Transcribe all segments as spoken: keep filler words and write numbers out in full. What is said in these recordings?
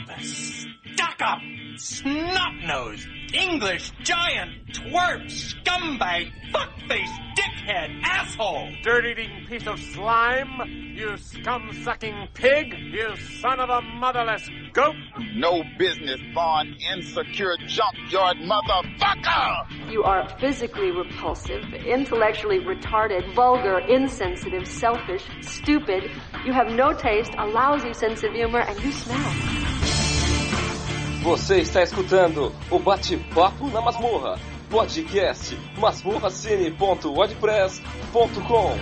The stuck-up, snot-nosed, English giant, twerp, scumbag, fuck-faced, dickhead, asshole! Dirt-eating piece of slime, you scum-sucking pig, you son of a motherless goat! No business born insecure junkyard motherfucker! You are physically repulsive, intellectually retarded, vulgar, insensitive, selfish, stupid. You have no taste, a lousy sense of humor, and you smell. Você está escutando o Bate-Papo na Masmorra, podcast masmorracine ponto wordpress ponto com.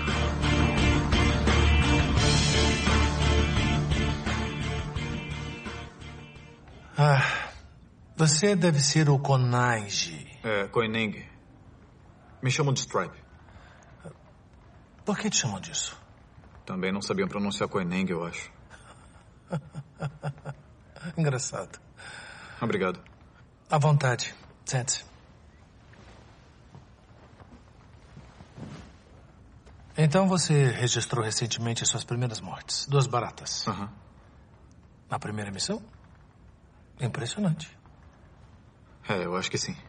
Ah, você deve ser o Konaiji. É, Koenig. Me chamam de Stripe. Por que te chamam disso? Também não sabiam pronunciar Koenig, eu acho. Engraçado. Obrigado. À vontade. Sente-se. Então você registrou recentemente as suas primeiras mortes. Duas baratas. Aham. Uhum. Na primeira missão? Impressionante. É, eu acho que sim.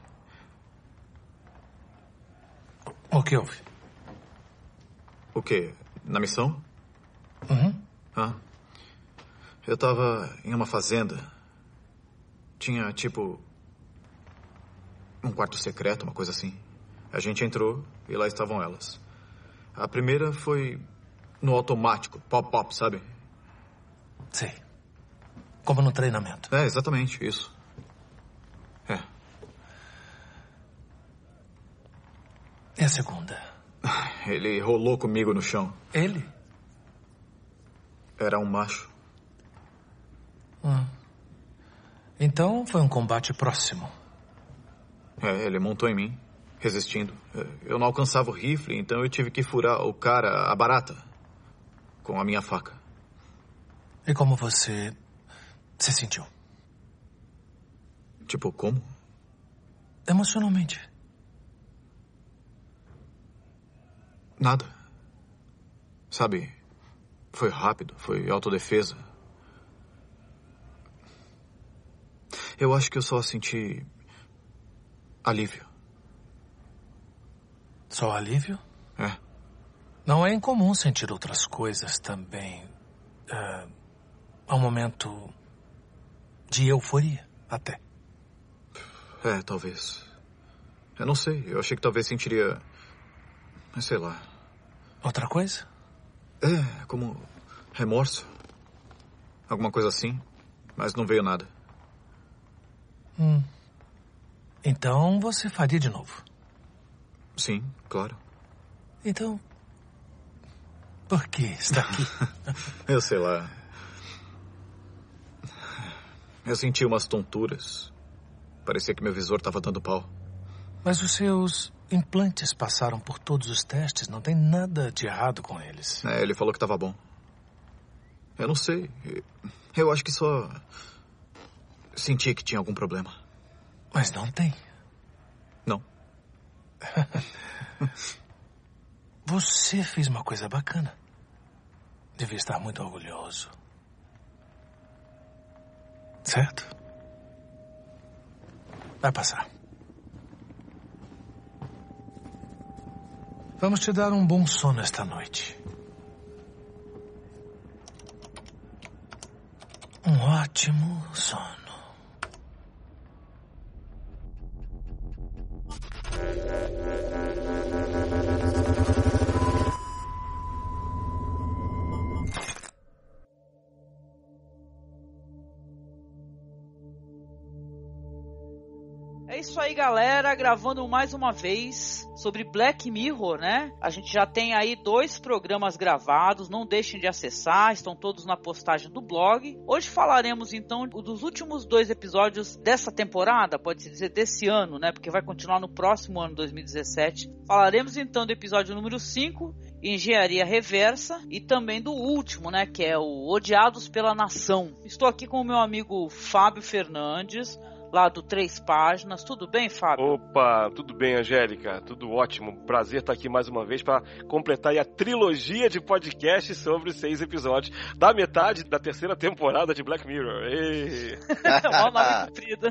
O que houve? O quê? Na missão? Uhum. Ah. Eu tava em uma fazenda. Tinha, tipo, um quarto secreto, uma coisa assim. A gente entrou e lá estavam elas. A primeira foi no automático, pop-pop, sabe? Sei. Como no treinamento. É, exatamente, isso. É. E a segunda? Ele rolou comigo no chão. Ele? Era um macho. Hum. Então foi um combate próximo. É, ele montou em mim, resistindo. Eu não alcançava o rifle, então eu tive que furar o cara, a barata, com a minha faca. E como você se sentiu? Tipo, como? Emocionalmente. Nada. Sabe, foi rápido, foi autodefesa. Eu acho que eu só senti alívio. Só alívio? É. Não é incomum sentir outras coisas também. É, há um momento de euforia, até. É, talvez. Eu não sei. Eu achei que talvez sentiria... sei lá. Outra coisa? É, como remorso. Alguma coisa assim. Mas não veio nada. Hum. Então você faria de novo? Sim, claro. Então, por que está aqui? Eu sei lá. Eu senti umas tonturas. Parecia que meu visor estava dando pau. Mas os seus implantes passaram por todos os testes. Não tem nada de errado com eles. É, ele falou que estava bom. Eu não sei. Eu acho que só... senti que tinha algum problema. Mas não tem. Não. Você fez uma coisa bacana. Devia estar muito orgulhoso. Certo? Vai passar. Vamos te dar um bom sono esta noite. Um ótimo sono. É isso aí, galera, gravando mais uma vez sobre Black Mirror, né? A gente já tem aí dois programas gravados, não deixem de acessar, estão todos na postagem do blog. Hoje falaremos então dos últimos dois episódios dessa temporada, pode-se dizer desse ano, né? Porque vai continuar no próximo ano, dois mil e dezessete. Falaremos então do episódio número cinco, Engenharia Reversa, e também do último, né? Que é o Odiados pela Nação. Estou aqui com o meu amigo Fábio Fernandes, lá do Três Páginas. Tudo bem, Fábio? Opa, tudo bem, Angélica, tudo ótimo. Prazer estar aqui mais uma vez para completar aí a trilogia de podcasts sobre os seis episódios da metade da terceira temporada de Black Mirror. Mó nome comprido.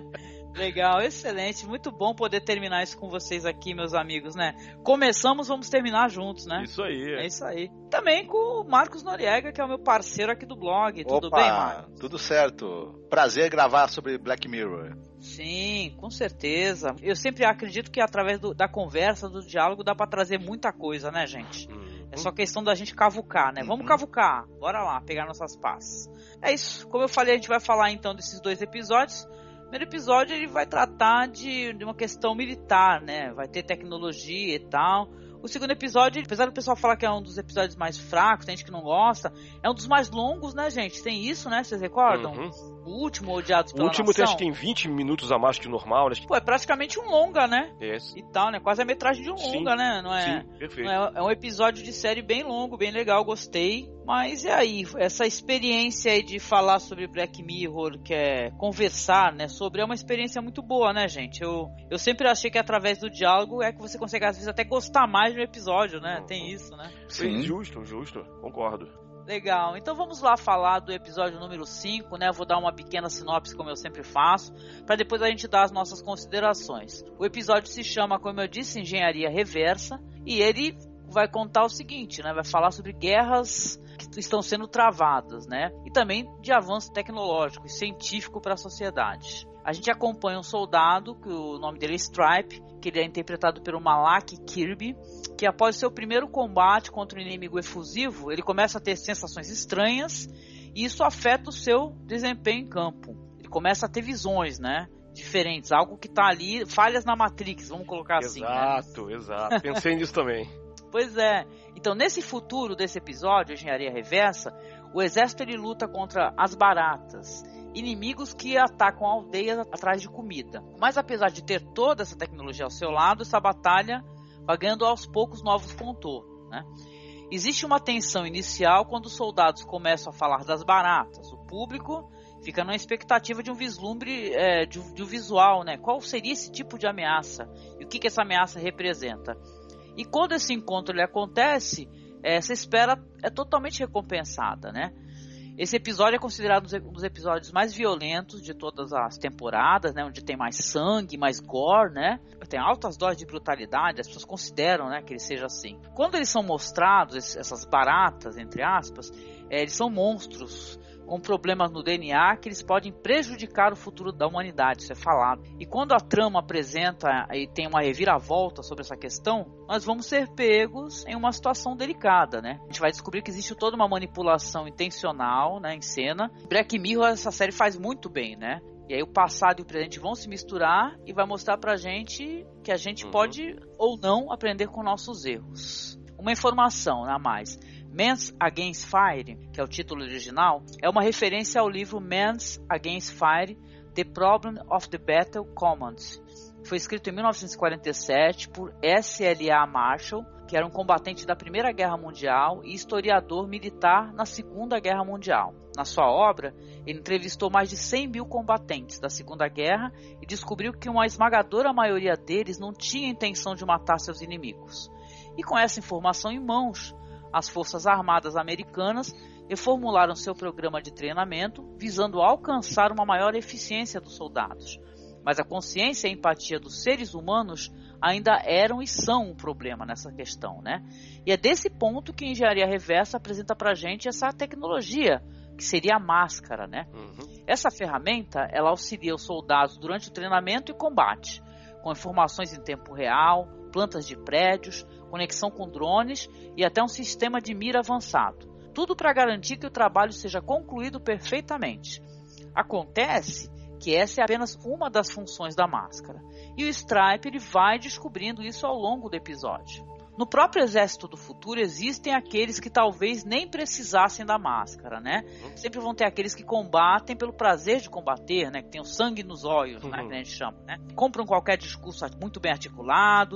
Legal, excelente, muito bom poder terminar isso com vocês aqui, meus amigos, né? Começamos, vamos terminar juntos, né? Isso aí. É isso aí. Também com o Marcos Noriega, que é o meu parceiro aqui do blog. Tudo Opa, bem, Marcos? Tudo certo. Prazer gravar sobre Black Mirror. Sim, com certeza. Eu sempre acredito que através do, da conversa, do diálogo, dá pra trazer muita coisa, né, gente? Uhum. É só questão da gente cavucar, né? Vamos uhum. cavucar. Bora lá, pegar nossas passes. É isso. Como eu falei, a gente vai falar então desses dois episódios. O primeiro episódio ele vai tratar de, de uma questão militar, né? Vai ter tecnologia e tal. O segundo episódio, apesar do pessoal falar que é um dos episódios mais fracos, tem gente que não gosta, é um dos mais longos, né, gente? Tem isso, né? Vocês recordam? Uhum. O último, Odiados pela Nação. O último tem, acho que tem vinte minutos a mais que o normal, né? Pô, é praticamente um longa, né? Esse. E tal, né? Quase a metragem de um sim, longa, né? Não é, sim, perfeito. Não é, é um episódio de série bem longo, bem legal, gostei. Mas e aí? Essa experiência aí de falar sobre Black Mirror, que é conversar, né? Sobre, é uma experiência muito boa, né, gente? Eu, eu sempre achei que através do diálogo é que você consegue, às vezes, até gostar mais de um episódio, né? Uhum. Tem isso, né? Sim, justo, justo. Concordo. Legal, então vamos lá falar do episódio número cinco, né? Eu vou dar uma pequena sinopse, como eu sempre faço, para depois a gente dar as nossas considerações. O episódio se chama, como eu disse, Engenharia Reversa, e ele vai contar o seguinte, né? Vai falar sobre guerras que estão sendo travadas, né? E também de avanço tecnológico e científico para a sociedade. A gente acompanha um soldado, que o nome dele é Stripe, que ele é interpretado pelo Malak Kirby, que após seu primeiro combate contra um inimigo efusivo, ele começa a ter sensações estranhas e isso afeta o seu desempenho em campo. Ele começa a ter visões, né? Diferentes, algo que está ali, falhas na Matrix, vamos colocar assim. Exato, né? Exato. Pensei nisso também. Pois é. Então, nesse futuro desse episódio, Engenharia Reversa, o exército ele luta contra as baratas, inimigos que atacam aldeias atrás de comida. Mas apesar de ter toda essa tecnologia ao seu lado, essa batalha vai ganhando aos poucos novos contornos, né? Existe uma tensão inicial quando os soldados começam a falar das baratas. O público fica na expectativa de um vislumbre, é, de, de um visual, né? Qual seria esse tipo de ameaça? E o que, que essa ameaça representa? E quando esse encontro ele acontece, essa espera é totalmente recompensada, né? Esse episódio é considerado um dos episódios mais violentos de todas as temporadas, né? Onde tem mais sangue, mais gore, né? Tem altas doses de brutalidade, as pessoas consideram, né, que ele seja assim. Quando eles são mostrados, essas baratas, entre aspas, é, eles são monstros com problemas no D N A que eles podem prejudicar o futuro da humanidade, isso é falado. E quando a trama apresenta e tem uma reviravolta sobre essa questão, nós vamos ser pegos em uma situação delicada, né? A gente vai descobrir que existe toda uma manipulação intencional, né, em cena. Black Mirror, essa série faz muito bem, né? E aí o passado e o presente vão se misturar e vai mostrar pra gente que a gente uhum. pode ou não aprender com nossos erros. Uma informação a mais. Men's Against Fire, que é o título original, é uma referência ao livro Men's Against Fire, The Problem of the Battle Command. Foi escrito em mil novecentos e quarenta e sete por S L A Marshall, que era um combatente da Primeira Guerra Mundial e historiador militar na Segunda Guerra Mundial. Na sua obra, ele entrevistou mais de cem mil combatentes da Segunda Guerra e descobriu que uma esmagadora maioria deles não tinha intenção de matar seus inimigos. E com essa informação em mãos, as Forças Armadas Americanas reformularam seu programa de treinamento visando alcançar uma maior eficiência dos soldados. Mas a consciência e a empatia dos seres humanos ainda eram e são um problema nessa questão, né? E é desse ponto que a Engenharia Reversa apresenta pra gente essa tecnologia, que seria a máscara, né? Uhum. Essa ferramenta, ela auxilia os soldados durante o treinamento e combate, com informações em tempo real, plantas de prédios, conexão com drones e até um sistema de mira avançado. Tudo para garantir que o trabalho seja concluído perfeitamente. Acontece que essa é apenas uma das funções da máscara. E o Stripe ele vai descobrindo isso ao longo do episódio. No próprio Exército do Futuro existem aqueles que talvez nem precisassem da máscara, né? Uhum. Sempre vão ter aqueles que combatem pelo prazer de combater, né? Que tem o sangue nos olhos, uhum. né? Que a gente chama, né? Compram qualquer discurso muito bem articulado e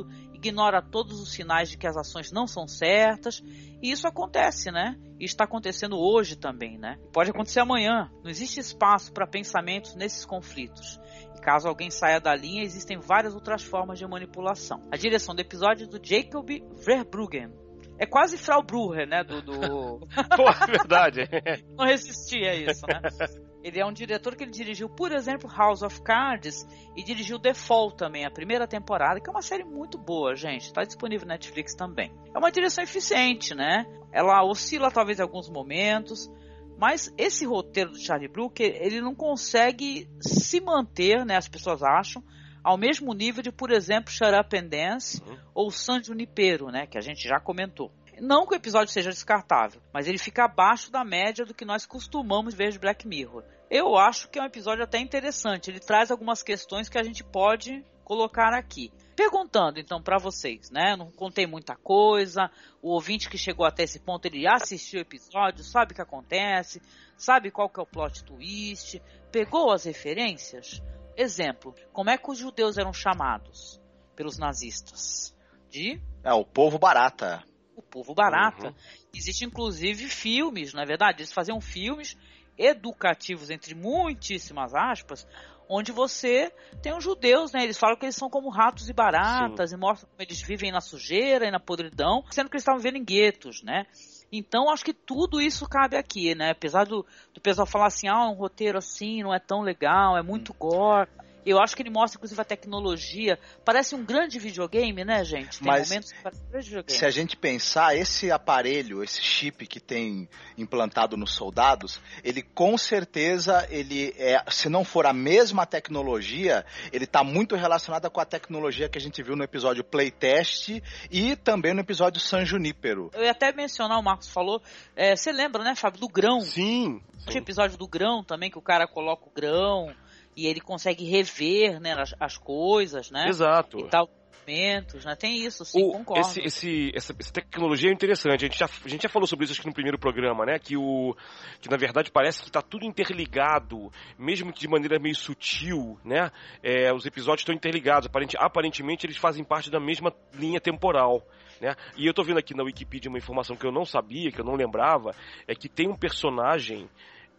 ignora todos os sinais de que as ações não são certas, e isso acontece, né? E está acontecendo hoje também, né? Pode acontecer amanhã. Não existe espaço para pensamentos nesses conflitos. E caso alguém saia da linha, existem várias outras formas de manipulação. A direção do episódio é do Jacob Verbruggen. É quase Frau Brüher, né? Do, do... Pô, é verdade. Não resistia a isso, né? Ele é um diretor que ele dirigiu, por exemplo, House of Cards e dirigiu The Fall também, a primeira temporada, que é uma série muito boa, gente. Está disponível na Netflix também. É uma direção eficiente, né? Ela oscila talvez em alguns momentos, mas esse roteiro do Charlie Brooker, ele não consegue se manter, né? As pessoas acham, ao mesmo nível de, por exemplo, Shut Up and Dance uhum. ou San Junipero, né, que a gente já comentou. Não que o episódio seja descartável, mas ele fica abaixo da média do que nós costumamos ver de Black Mirror. Eu acho que é um episódio até interessante, ele traz algumas questões que a gente pode colocar aqui. Perguntando então para vocês, né, não contei muita coisa, o ouvinte que chegou até esse ponto, ele já assistiu o episódio, sabe o que acontece, sabe qual que é o plot twist, pegou as referências? Exemplo, como é que os judeus eram chamados pelos nazistas? De? É, o povo barata. O povo barata. Uhum. Existem inclusive filmes, não é verdade? Eles faziam filmes educativos, entre muitíssimas aspas, onde você tem os judeus, né? Eles falam que eles são como ratos e baratas, Sim. e mostram como eles vivem na sujeira e na podridão, sendo que eles estavam vivendo em guetos, né? Então, acho que tudo isso cabe aqui, né? Apesar do, do pessoal falar assim, ah, um roteiro assim não é tão legal, é muito gore. Eu acho que ele mostra, inclusive, a tecnologia. Parece um grande videogame, né, gente? Tem Mas momentos que parece um grande videogame. Se a gente pensar, esse aparelho, esse chip que tem implantado nos soldados, ele com certeza, ele é, se não for a mesma tecnologia, ele está muito relacionado com a tecnologia que a gente viu no episódio Playtest e também no episódio San Junipero. Eu ia até mencionar, o Marcos falou, é, você lembra, né, Fábio, do grão? Sim. sim. Tinha episódio do grão também, que o cara coloca o grão e ele consegue rever, né, as, as coisas, né? Exato. E tal, momentos, né? Tem isso, sim, o, concordo. Esse, esse, essa, essa tecnologia é interessante. A gente, já, a gente já falou sobre isso acho que no primeiro programa, né? Que, o, que na verdade parece que está tudo interligado, mesmo que de maneira meio sutil, né? É, os episódios estão interligados. Aparentemente, aparentemente eles fazem parte da mesma linha temporal. Né? E eu tô vendo aqui na Wikipedia uma informação que eu não sabia, que eu não lembrava, é que tem um personagem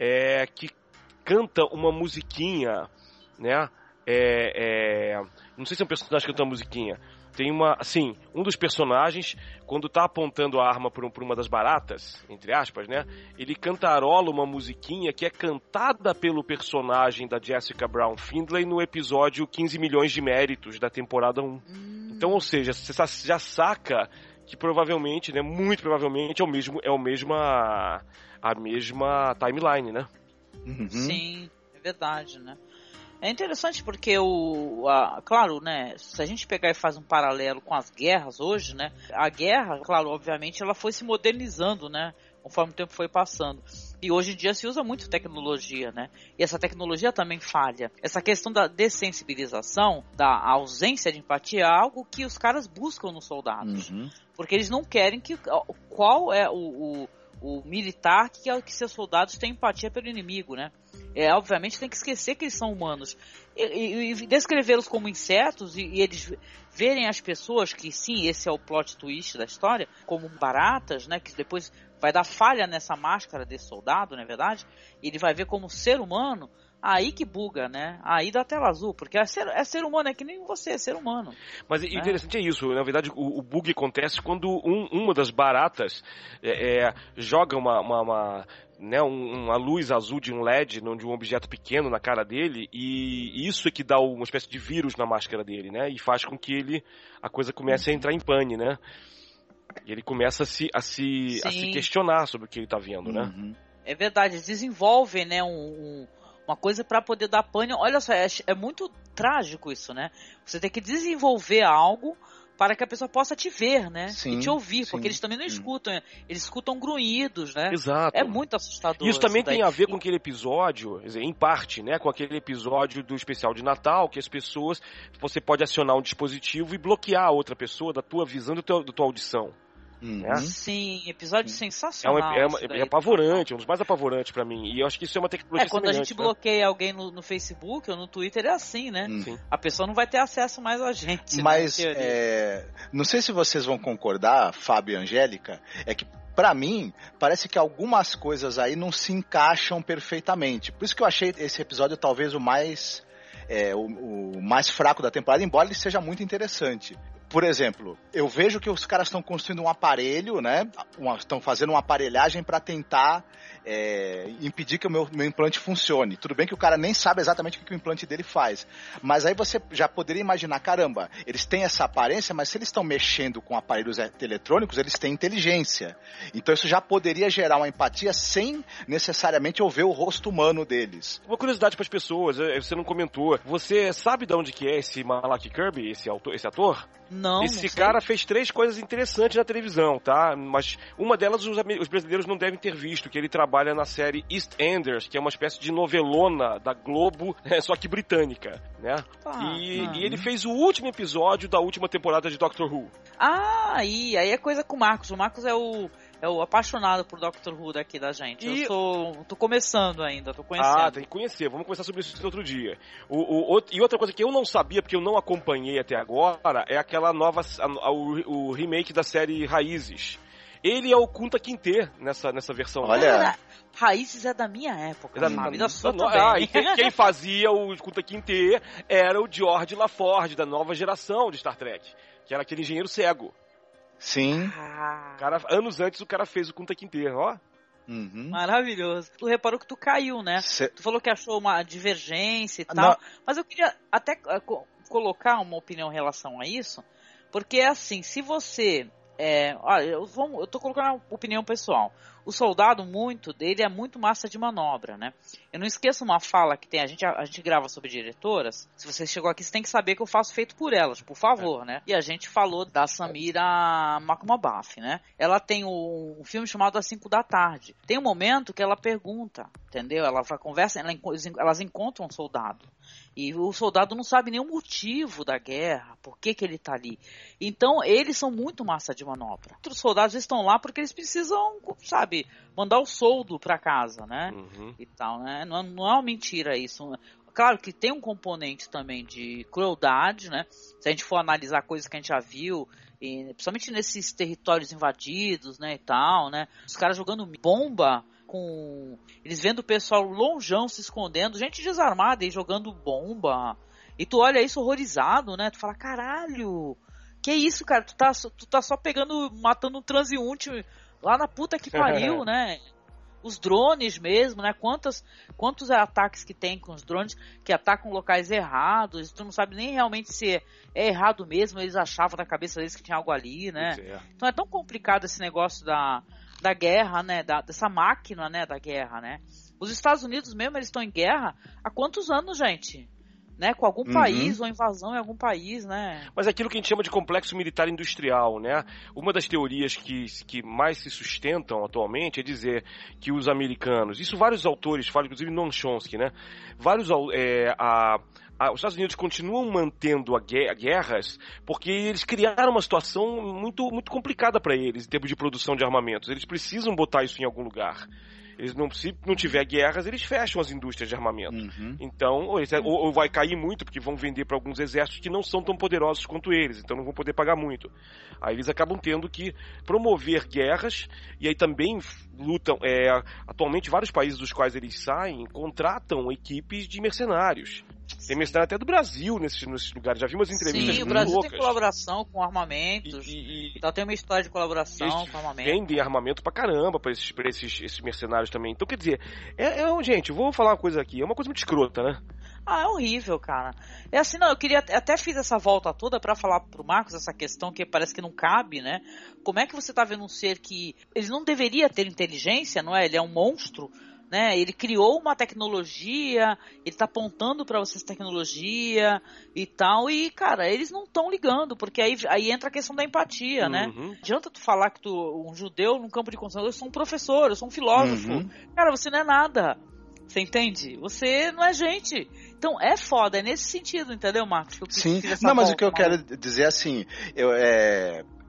é, que canta uma musiquinha, né? É, é, não sei se é um personagem que canta uma musiquinha. Tem uma, assim, um dos personagens, quando tá apontando a arma por, um, por uma das baratas, entre aspas, né? Ele cantarola uma musiquinha que é cantada pelo personagem da Jessica Brown Findlay no episódio quinze milhões de méritos da temporada um. Hum. Então, ou seja, você já saca que provavelmente, né? Muito provavelmente é o mesmo, é o mesma, a mesma timeline, né? Uhum. Sim, é verdade, né? É interessante porque o, a, claro, né, se a gente pegar e faz um paralelo com as guerras hoje, né, a guerra, claro, obviamente, ela foi se modernizando, né, conforme o tempo foi passando. E hoje em dia se usa muito tecnologia, né, e essa tecnologia também falha. Essa questão da dessensibilização, da ausência de empatia, é algo que os caras buscam nos soldados. Uhum. Porque eles não querem que, qual é o... o o militar que é que seus soldados têm empatia pelo inimigo, né? É, obviamente tem que esquecer que eles são humanos e, e, e descrevê-los como insetos e, e eles verem as pessoas, que sim, esse é o plot twist da história, como baratas, né? Que depois vai dar falha nessa máscara desse soldado, não é verdade? E ele vai ver como ser humano. Aí que buga, né? Aí dá tela azul, porque é ser, é ser humano, é que nem você, é ser humano. Mas o interessante é isso, na verdade o, o bug acontece quando um, uma das baratas é, é, joga uma, uma, uma, né, uma luz azul de um L E D, de um objeto pequeno na cara dele, e isso é que dá uma espécie de vírus na máscara dele, né? E faz com que ele, a coisa comece a entrar em pane, né? E ele começa a se, a se, a se questionar sobre o que ele tá vendo, né? Uhum. É verdade, eles desenvolvem, né, um... um... uma coisa para poder dar pane. Olha só, é, é muito trágico isso, né? Você tem que desenvolver algo para que a pessoa possa te ver, né? Sim, e te ouvir, sim, porque eles também não sim. escutam, eles escutam grunhidos, né? Exato. É muito assustador. Isso também tem a ver com aquele episódio, quer dizer, em parte, né? Com aquele episódio do especial de Natal, que as pessoas, você pode acionar um dispositivo e bloquear a outra pessoa da tua visão, da tua, da tua audição. Uhum. Né? Sim, episódio É, sensacional. um, é, uma, daí, é apavorante, é um dos mais apavorantes pra mim. E eu acho que isso é uma tecnologia É, quando a gente né? bloqueia alguém no, no Facebook ou no Twitter é assim, né? Sim. A pessoa não vai ter acesso mais a gente. Mas, né, é, não sei se vocês vão concordar, Fábio e Angélica, é que pra mim, parece que algumas coisas aí não se encaixam perfeitamente. Por isso que eu achei esse episódio talvez o mais, é, o, o mais fraco da temporada, embora ele seja muito interessante. Por exemplo, eu vejo que os caras estão construindo um aparelho, né? Estão fazendo uma aparelhagem para tentar é, impedir que o meu, meu implante funcione. Tudo bem que o cara nem sabe exatamente o que o implante dele faz. Mas aí você já poderia imaginar, caramba, eles têm essa aparência, mas se eles estão mexendo com aparelhos eletrônicos, eles têm inteligência. Então isso já poderia gerar uma empatia sem necessariamente eu ver o rosto humano deles. Uma curiosidade para as pessoas, você não comentou. Você sabe de onde que é esse Malak Kirby, esse, autor, esse ator? Não, Esse não sei. cara fez três coisas interessantes na televisão, tá? Mas uma delas os, os brasileiros não devem ter visto, que ele trabalha na série EastEnders, que é uma espécie de novelona da Globo, só que britânica, né? Ah, e, ah. e ele fez o último episódio da última temporada de Doctor Who. Ah, aí, aí é coisa com o Marcos. O Marcos é o, é o apaixonado por Doctor Who daqui da gente. E... Eu sou, tô começando ainda, tô conhecendo. Ah, tem que conhecer. Vamos conversar sobre isso outro dia. O, o, o, e outra coisa que eu não sabia, porque eu não acompanhei até agora, é aquela nova, a, a, o, o remake da série Raízes. Ele é o Kunta Kinte nessa, nessa versão. Olha... Cara, Raízes é da minha época, Da, sabe? Da sua da, também. ah, e quem, quem fazia o Kunta Kinte era o George LaForge, da nova geração de Star Trek, que era aquele engenheiro cego. Sim. Ah, Cara, anos antes o cara fez o Kunta Kinte, ó. Uhum. maravilhoso. Tu reparou que tu caiu, né? Cê... Tu falou que achou uma divergência e tal. Não. Mas eu queria até uh, co- colocar uma opinião em relação a isso. Porque é assim, se você... É, olha, eu, vou, eu tô colocando uma opinião pessoal. O soldado, muito dele é muito massa de manobra, né? Eu não esqueço uma fala que tem, a gente, a, a gente grava sobre diretoras. Se você chegou aqui, você tem que saber que eu faço feito por elas, por favor, né? E a gente falou da Samira Makhmalbaf, né? Ela tem um, um filme chamado Às cinco da tarde. Tem um momento que ela pergunta, entendeu? Ela vai conversa, ela, elas encontram um soldado. E o soldado não sabe nem o motivo da guerra, por que que ele tá ali. Então, eles são muito massa de manobra. Outros soldados estão lá porque eles precisam, sabe, mandar o soldo pra casa, né? Uhum. E tal, né? Não, não é uma mentira isso. Claro que tem um componente também de crueldade, né? Se a gente for analisar coisas que a gente já viu, e, principalmente nesses territórios invadidos, né, e tal, né? Os caras jogando bomba... com eles vendo o pessoal longeão se escondendo, gente desarmada e jogando bomba, e tu olha isso horrorizado, né, tu fala, caralho, que isso, cara, tu tá, tu tá só pegando, matando um transeunte lá na puta que pariu, né, os drones mesmo, né, quantos, quantos ataques que tem com os drones que atacam locais errados, tu não sabe nem realmente se é, é errado mesmo, eles achavam na cabeça deles que tinha algo ali, né, é. Então é tão complicado esse negócio da da guerra, né, da, dessa máquina, né, da guerra, né. Os Estados Unidos mesmo, eles estão em guerra há quantos anos, gente? Né, com algum uhum. país, ou invasão em algum país, né. Mas é aquilo que a gente chama de complexo militar industrial, né. Uma das teorias que, que mais se sustentam atualmente é dizer que os americanos, isso vários autores falam, inclusive Noam Chomsky, né, vários, é, a... os Estados Unidos continuam mantendo a guerras porque eles criaram uma situação muito, muito complicada para eles em termos de produção de armamentos. Eles precisam botar isso em algum lugar. Eles não, se não tiver guerras, eles fecham as indústrias de armamento. Uhum. Então, ou, ou, ou vai cair muito, porque vão vender para alguns exércitos que não são tão poderosos quanto eles, então não vão poder pagar muito. Aí eles acabam tendo que promover guerras, e aí também lutam, é, atualmente vários países dos quais eles saem, contratam equipes de mercenários. Tem mercenário até do Brasil nesses, nesses lugares. Já vi umas entrevistas Sim, muito o Brasil loucas. Tem colaboração com armamentos. E, e, então tem uma história de colaboração eles com armamentos. Vendem armamento pra caramba pra esses, pra esses, esses mercenários também. Então, quer dizer, é, é, gente, vou falar uma coisa aqui. É uma coisa muito escrota, né? Ah, é horrível, cara. É assim, não, eu queria, até fiz essa volta toda pra falar pro Marcos essa questão que parece que não cabe, né? Como é que você tá vendo um ser que, ele não deveria ter inteligência, não é? Ele é um monstro, né? Ele criou uma tecnologia, ele tá apontando pra vocês tecnologia e tal, e, cara, eles não estão ligando, porque aí, aí entra a questão da empatia, uhum. né? Não adianta tu falar que tu, um judeu no campo de concentração, eu sou um professor, eu sou um filósofo. Uhum. Cara, você não é nada. Você entende? Você não é gente. Então é foda, é nesse sentido, entendeu, Marcos? Que eu Sim, não, mas o que eu quero dizer é assim, eu, é,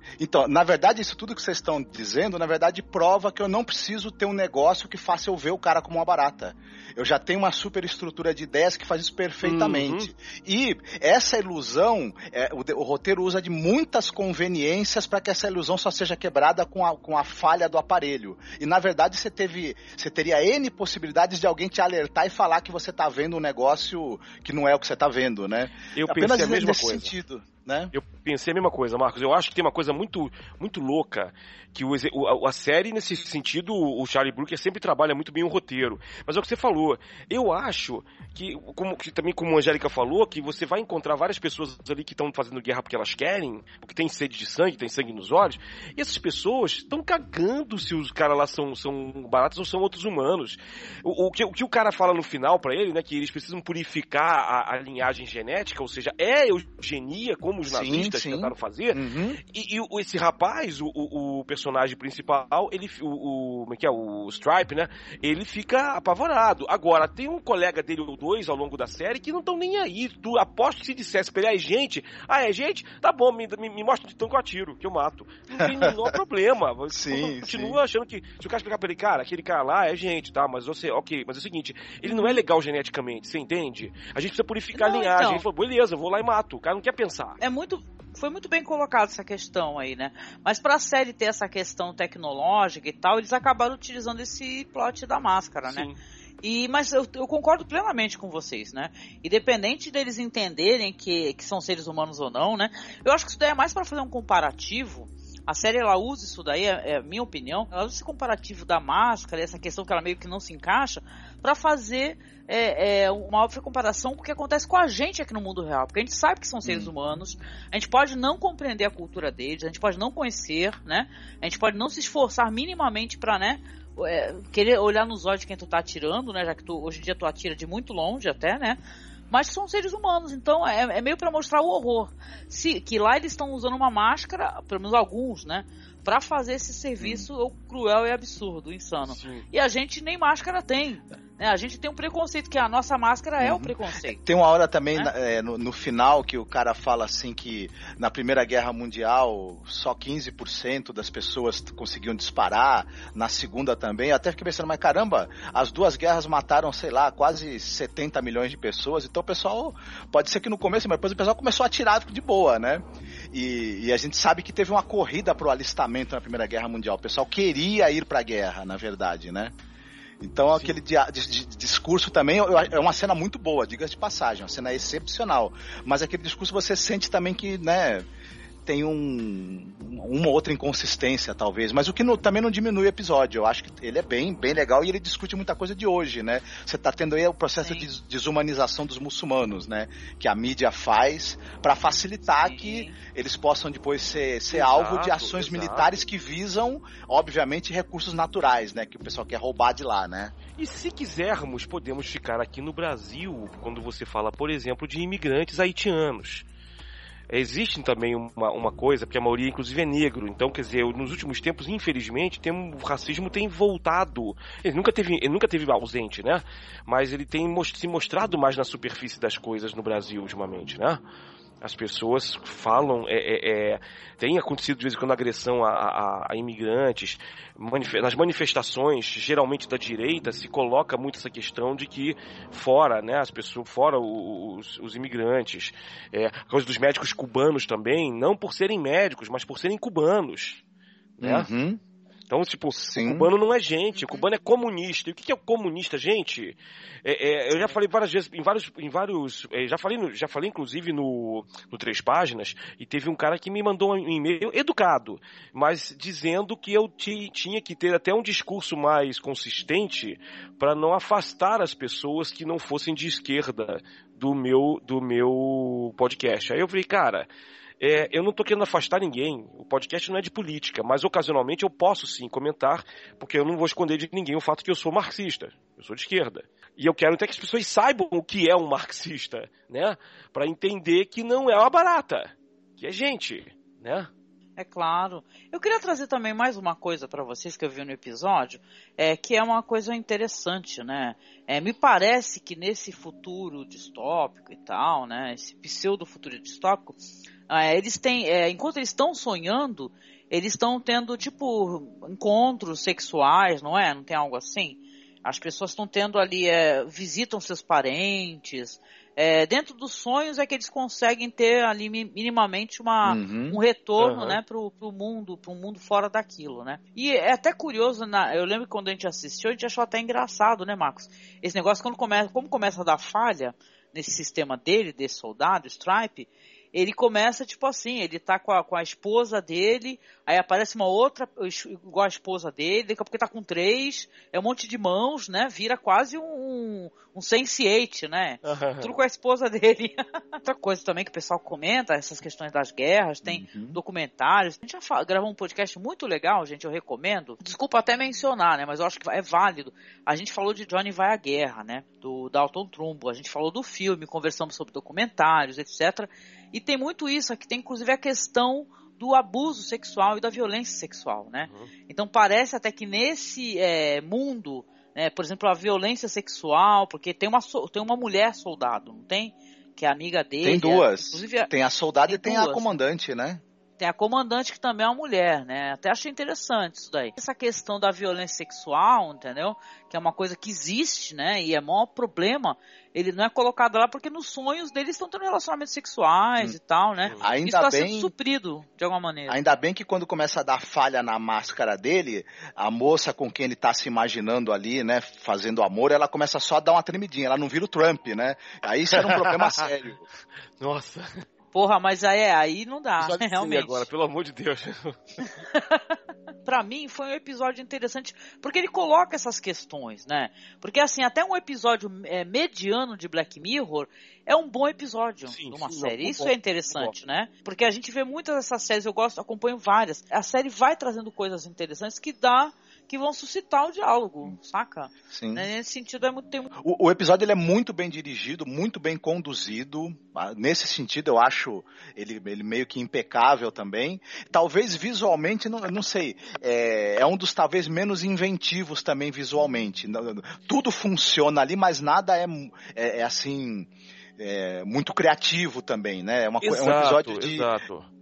Então, na verdade, isso tudo que vocês estão dizendo, na verdade, prova que eu não preciso ter um negócio que faça eu ver o cara como uma barata. Eu já tenho uma super estrutura de ideias que faz isso perfeitamente. Uhum. E essa ilusão, é, o, o roteiro usa de muitas conveniências para que essa ilusão só seja quebrada com a, com a falha do aparelho. E, na verdade, você, teve, você teria N possibilidades de alguém te alertar e falar que você está vendo um negócio que não é o que você está vendo, né? Eu Apenas pensei a mesma nesse coisa. sentido. Né? Eu pensei a mesma coisa, Marcos. Eu acho que tem uma coisa muito, muito louca, que o, o, a série, nesse sentido, o Charlie Brooker sempre trabalha muito bem o roteiro. Mas é o que você falou. Eu acho que, como, que também como a Angélica falou, que você vai encontrar várias pessoas ali que estão fazendo guerra porque elas querem, porque tem sede de sangue, tem sangue nos olhos, e essas pessoas estão cagando se os caras lá são, são baratos ou são outros humanos. O, o, que, o que o cara fala no final pra ele, né, que eles precisam purificar a, a linhagem genética, ou seja, é eugenia, como os nazistas sim, sim. tentaram fazer, uhum. e, e o, esse rapaz, o, o, o personagem principal, ele, o, o, como é que é, o Stripe, né, ele fica apavorado. Agora, tem um colega dele ou dois ao longo da série que não estão nem aí. Tu aposto que se dissesse pra ele, ah, é gente, ah, é gente, tá bom, me, me, me mostra de tanto que eu atiro, que eu mato. Não tem menor problema. Sim, continua sim. achando que, se o cara explicar pra ele, cara, aquele cara lá é gente, tá, mas você, ok, mas é o seguinte, ele não é legal geneticamente, você entende? A gente precisa purificar não, a linhagem. Então... Ele falou, beleza, eu vou lá e mato. O cara não quer pensar. É muito, foi muito bem colocado essa questão aí, né? Mas pra série ter essa questão tecnológica e tal, eles acabaram utilizando esse plot da máscara, Sim. né? E, mas eu, eu concordo plenamente com vocês, né? Independente deles entenderem que, que são seres humanos ou não, né? Eu acho que isso daí é mais pra fazer um comparativo. A série, ela usa isso daí, é, é minha opinião, ela usa esse comparativo da máscara, essa questão que ela meio que não se encaixa, pra fazer é, é, uma óbvia comparação com o que acontece com a gente aqui no mundo real. Porque a gente sabe que são seres hum. humanos, a gente pode não compreender a cultura deles, a gente pode não conhecer, né? A gente pode não se esforçar minimamente pra, né, é, querer olhar nos olhos de quem tu tá atirando, né? Já que tu, hoje em dia tu atira de muito longe até, né? Mas são seres humanos, então é, é meio pra mostrar o horror. Se, que lá eles estão usando uma máscara, pelo menos alguns, né? Pra fazer esse serviço hum. cruel e absurdo, insano. Sim. E a gente nem máscara tem. Né? A gente tem um preconceito, que a nossa máscara é uhum. o preconceito. Tem uma hora também, né? é, no, no final, que o cara fala assim que na Primeira Guerra Mundial só quinze por cento das pessoas conseguiam disparar, na Segunda também. Eu até fiquei pensando, mas caramba, as duas guerras mataram, sei lá, quase setenta milhões de pessoas. Então o pessoal, pode ser que no começo, mas depois o pessoal começou a atirar de boa, né? E, e a gente sabe que teve uma corrida pro alistamento na Primeira Guerra Mundial. O pessoal queria ir pra guerra, na verdade, né? Então, Sim. aquele di- di- di- discurso também é uma cena muito boa, diga-se de passagem, uma cena excepcional. Mas aquele discurso você sente também que, né, tem um, uma outra inconsistência, talvez. Mas o que no, também não diminui o episódio. Eu acho que ele é bem, bem legal e ele discute muita coisa de hoje, né? Você está tendo aí o processo Sim. de desumanização dos muçulmanos, né? Que a mídia faz para facilitar Sim. que eles possam depois ser, ser exato, alvo de ações exato. militares que visam, obviamente, recursos naturais, né? Que o pessoal quer roubar de lá, né? E se quisermos, podemos ficar aqui no Brasil, quando você fala, por exemplo, de imigrantes haitianos. Existe também uma, uma coisa, porque a maioria inclusive é negro, então quer dizer, nos últimos tempos, infelizmente, tem, o racismo tem voltado, ele nunca teve, ele nunca teve ausente, né? Mas ele tem most, se mostrado mais na superfície das coisas no Brasil ultimamente, né? As pessoas falam, é, é, é, tem acontecido de vez em quando agressão a, a, a imigrantes, manif- nas manifestações, geralmente da direita, se coloca muito essa questão de que fora, né, as pessoas, fora os, os imigrantes, é, a coisa dos médicos cubanos também, não por serem médicos, mas por serem cubanos, né? Uhum. Então, tipo, Sim. o cubano não é gente, o cubano é comunista. E o que é o comunista, gente? É, é, eu já falei várias vezes, em vários, em vários é, já falei, no, já falei inclusive no, no Três Páginas, e teve um cara que me mandou um e-mail educado, mas dizendo que eu t- tinha que ter até um discurso mais consistente para não afastar as pessoas que não fossem de esquerda do meu, do meu podcast. Aí eu falei, cara... É, eu não estou querendo afastar ninguém, o podcast não é de política, mas ocasionalmente eu posso sim comentar, porque eu não vou esconder de ninguém o fato de que eu sou marxista, eu sou de esquerda. E eu quero até que as pessoas saibam o que é um marxista, né? Para entender que não é uma barata, que é gente, né? É claro. Eu queria trazer também mais uma coisa para vocês que eu vi no episódio, é, que é uma coisa interessante, né? É, me parece que nesse futuro distópico e tal, né? Esse pseudo-futuro distópico, é, eles têm, é, enquanto eles estão sonhando, eles estão tendo, tipo, encontros sexuais, não é? Não tem algo assim? As pessoas estão tendo ali, é, visitam seus parentes. É, dentro dos sonhos é que eles conseguem ter ali minimamente uma, uhum. um retorno, uhum. né, pro, pro mundo, pro mundo fora daquilo, né? E é até curioso, na, eu lembro que quando a gente assistiu, a gente achou até engraçado, né, Marcos? Esse negócio, quando começa, como começa a dar falha nesse sistema dele, desse soldado, Stripe, ele começa tipo assim, ele tá com a, com a esposa dele, aí aparece uma outra igual a esposa dele, daqui a pouco ele tá com três, é um monte de mãos, né, vira quase um, um sense eight, né, uhum. tudo com a esposa dele. Outra coisa também que o pessoal comenta, essas questões das guerras, tem uhum. documentários, a gente já fala, gravou um podcast muito legal, gente, eu recomendo, desculpa até mencionar, né, mas eu acho que é válido, a gente falou de Johnny Vai à Guerra, né, do Dalton Trumbo, a gente falou do filme, conversamos sobre documentários, etcétera, e tem muito isso aqui, tem inclusive a questão do abuso sexual e da violência sexual, né? Uhum. Então parece até que nesse é, mundo, né, por exemplo, a violência sexual, porque tem uma, tem uma mulher soldado, não tem? Que é amiga dele. Tem duas. É, inclusive, tem a soldada tem e tem duas. A comandante, né? Tem a comandante que também é uma mulher, né? Até achei interessante isso daí. Essa questão da violência sexual, entendeu? Que é uma coisa que existe, né? E é o maior problema. Ele não é colocado lá porque nos sonhos deles estão tendo relacionamentos sexuais hum. e tal, né? Ainda isso está bem... sendo suprido de alguma maneira. Ainda bem que quando começa a dar falha na máscara dele, a moça com quem ele está se imaginando ali, né? Fazendo amor, ela começa só a dar uma tremidinha. Ela não vira o Trump, né? Aí isso era um problema sério. Nossa... Porra, mas aí, aí não dá, né, realmente. Agora, pelo amor de Deus. Pra mim, foi um episódio interessante, porque ele coloca essas questões, né? Porque, assim, até um episódio é, mediano de Black Mirror é um bom episódio sim, de uma sim, série. Não, Isso bom, é interessante, né? Porque a gente vê muitas dessas séries, eu gosto, acompanho várias. A série vai trazendo coisas interessantes que dá... que vão suscitar o diálogo, saca? Sim. Nesse sentido, é muito... Tem... O, o episódio ele é muito bem dirigido, muito bem conduzido. Nesse sentido, eu acho ele, ele meio que impecável também. Talvez visualmente, não, não sei, é, é um dos talvez menos inventivos também visualmente. Tudo funciona ali, mas nada é, é, é assim, é, muito criativo também, né? É, uma, exato, é um episódio de... Exato.